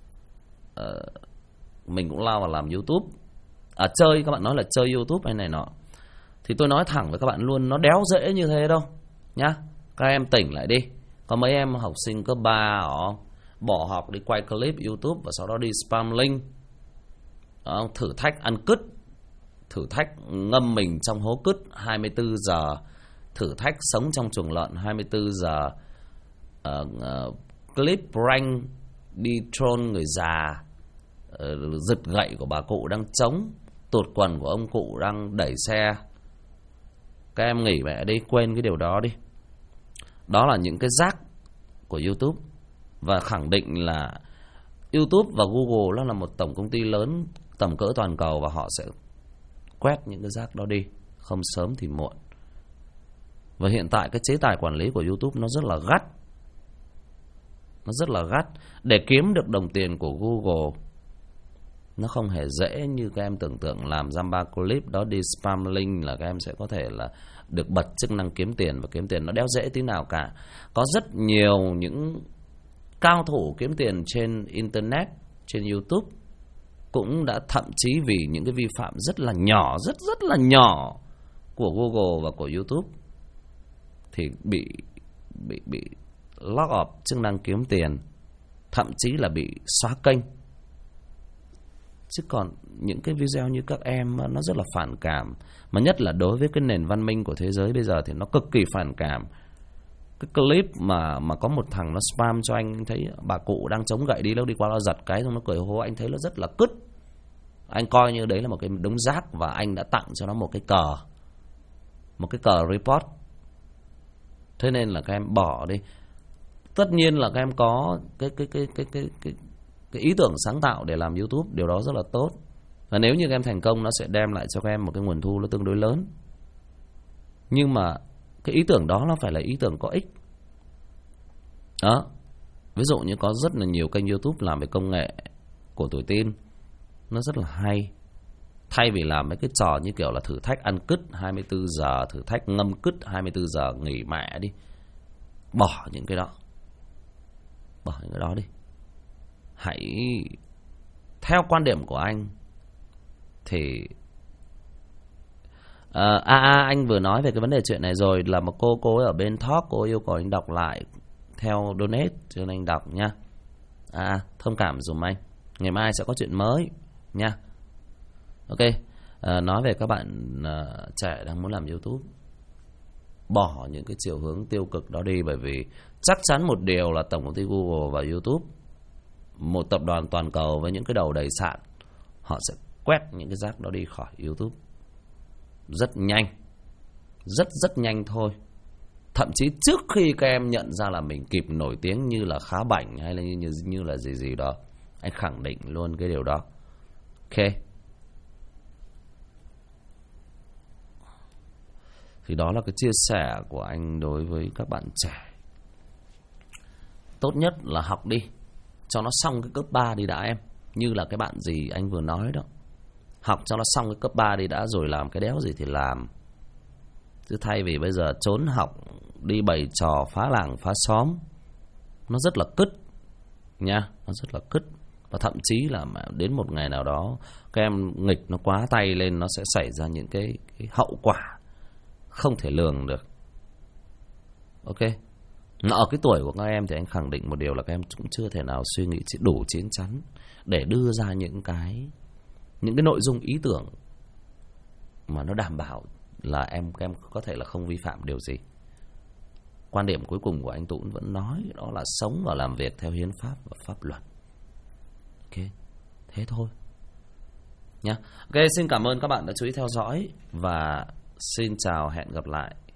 mình cũng lao vào làm YouTube, chơi, các bạn nói là chơi YouTube hay này nọ. Thì tôi nói thẳng với các bạn luôn, nó đéo dễ như thế đâu nhá. Các em tỉnh lại đi. Có mấy em học sinh cấp 3 bỏ học đi quay clip YouTube và sau đó đi spam link, thử thách ăn cứt, thử thách ngâm mình trong hố cứt 24 giờ, thử thách sống trong chuồng lợn 24 giờ, clip prank đi troll người già, giật gậy của bà cụ đang chống, tuột quần của ông cụ đang đẩy xe. Các em nghỉ mẹ đi, quên cái điều đó đi. Đó là những cái rác của YouTube. Và khẳng định là YouTube và Google nó là một tổng công ty lớn tầm cỡ toàn cầu, và họ sẽ quét những cái rác đó đi, không sớm thì muộn. Và hiện tại cái chế tài quản lý của YouTube nó rất là gắt. Nó rất là gắt. Để kiếm được đồng tiền của Google, nó không hề dễ như các em tưởng tượng. Làm dăm ba clip đó đi spam link là các em sẽ có thể là được bật chức năng kiếm tiền. Và kiếm tiền nó đéo dễ tí nào cả. Có rất nhiều những cao thủ kiếm tiền trên Internet, trên YouTube, cũng đã thậm chí vì những cái vi phạm rất là nhỏ, rất là nhỏ của Google và của YouTube thì bị lock off chức năng kiếm tiền, thậm chí là bị xóa kênh. Chứ còn những cái video như các em nó rất là phản cảm. Mà nhất là đối với cái nền văn minh của thế giới bây giờ thì nó cực kỳ phản cảm. cái clip mà có một thằng nó spam cho anh thấy bà cụ đang chống gậy đi, lúc đi qua nó giật cái xong nó cười hô, anh thấy nó rất là cứt. Anh coi như đấy là một cái đống rác và anh đã tặng cho nó một cái cờ report. Thế nên là các em bỏ đi. Tất nhiên là các em có cái ý tưởng sáng tạo để làm YouTube, điều đó rất là tốt. Và nếu như các em thành công, nó sẽ đem lại cho các em một cái nguồn thu nó tương đối lớn. Nhưng mà cái ý tưởng đó nó phải là ý tưởng có ích. Đó. Ví dụ như có rất là nhiều kênh YouTube làm về công nghệ của tuổi teen, nó rất là hay. Thay vì làm mấy cái trò như kiểu là thử thách ăn cứt 24 giờ, thử thách ngâm cứt 24 giờ, nghỉ mẹ đi. Bỏ những cái đó. Bỏ những cái đó đi. Hãy, theo quan điểm của anh thì anh vừa nói về cái vấn đề chuyện này rồi, là một cô ấy ở bên talk, cô yêu cầu anh đọc lại theo donate, cho nên anh đọc nha. Thông cảm dùm anh, ngày mai sẽ có chuyện mới nha. Ok. Nói về các bạn trẻ đang muốn làm YouTube, bỏ những cái chiều hướng tiêu cực đó đi. Bởi vì chắc chắn một điều là tổng công ty Google và YouTube, một tập đoàn toàn cầu với những cái đầu đầy sạn, họ sẽ quét những cái rác đó đi khỏi YouTube rất nhanh, rất nhanh thôi. Thậm chí trước khi các em nhận ra là mình kịp nổi tiếng như là Khá Bảnh hay là như là gì đó, anh khẳng định luôn cái điều đó. Ok. Thì đó là cái chia sẻ của anh đối với các bạn trẻ. Tốt nhất là học đi, cho nó xong cái cấp 3 đi đã em. Như là cái bạn gì anh vừa nói đó, học cho nó xong cái cấp 3 đi đã, rồi làm cái đéo gì thì làm. Chứ thay vì bây giờ trốn học đi bày trò phá làng phá xóm, nó rất là cứt nha, nó rất là cứt. Và thậm chí là đến một ngày nào đó các em nghịch nó quá tay lên, nó sẽ xảy ra những cái hậu quả không thể lường được. Ok. Ở cái tuổi của các em thì anh khẳng định một điều là các em cũng chưa thể nào suy nghĩ đủ chín chắn để đưa ra những cái nội dung ý tưởng mà nó đảm bảo là các em có thể là không vi phạm điều gì. Quan điểm cuối cùng của anh Tún vẫn nói, đó là sống và làm việc theo hiến pháp và pháp luật. Ok, thế thôi nhá. Ok, xin cảm ơn các bạn đã chú ý theo dõi và xin chào, hẹn gặp lại.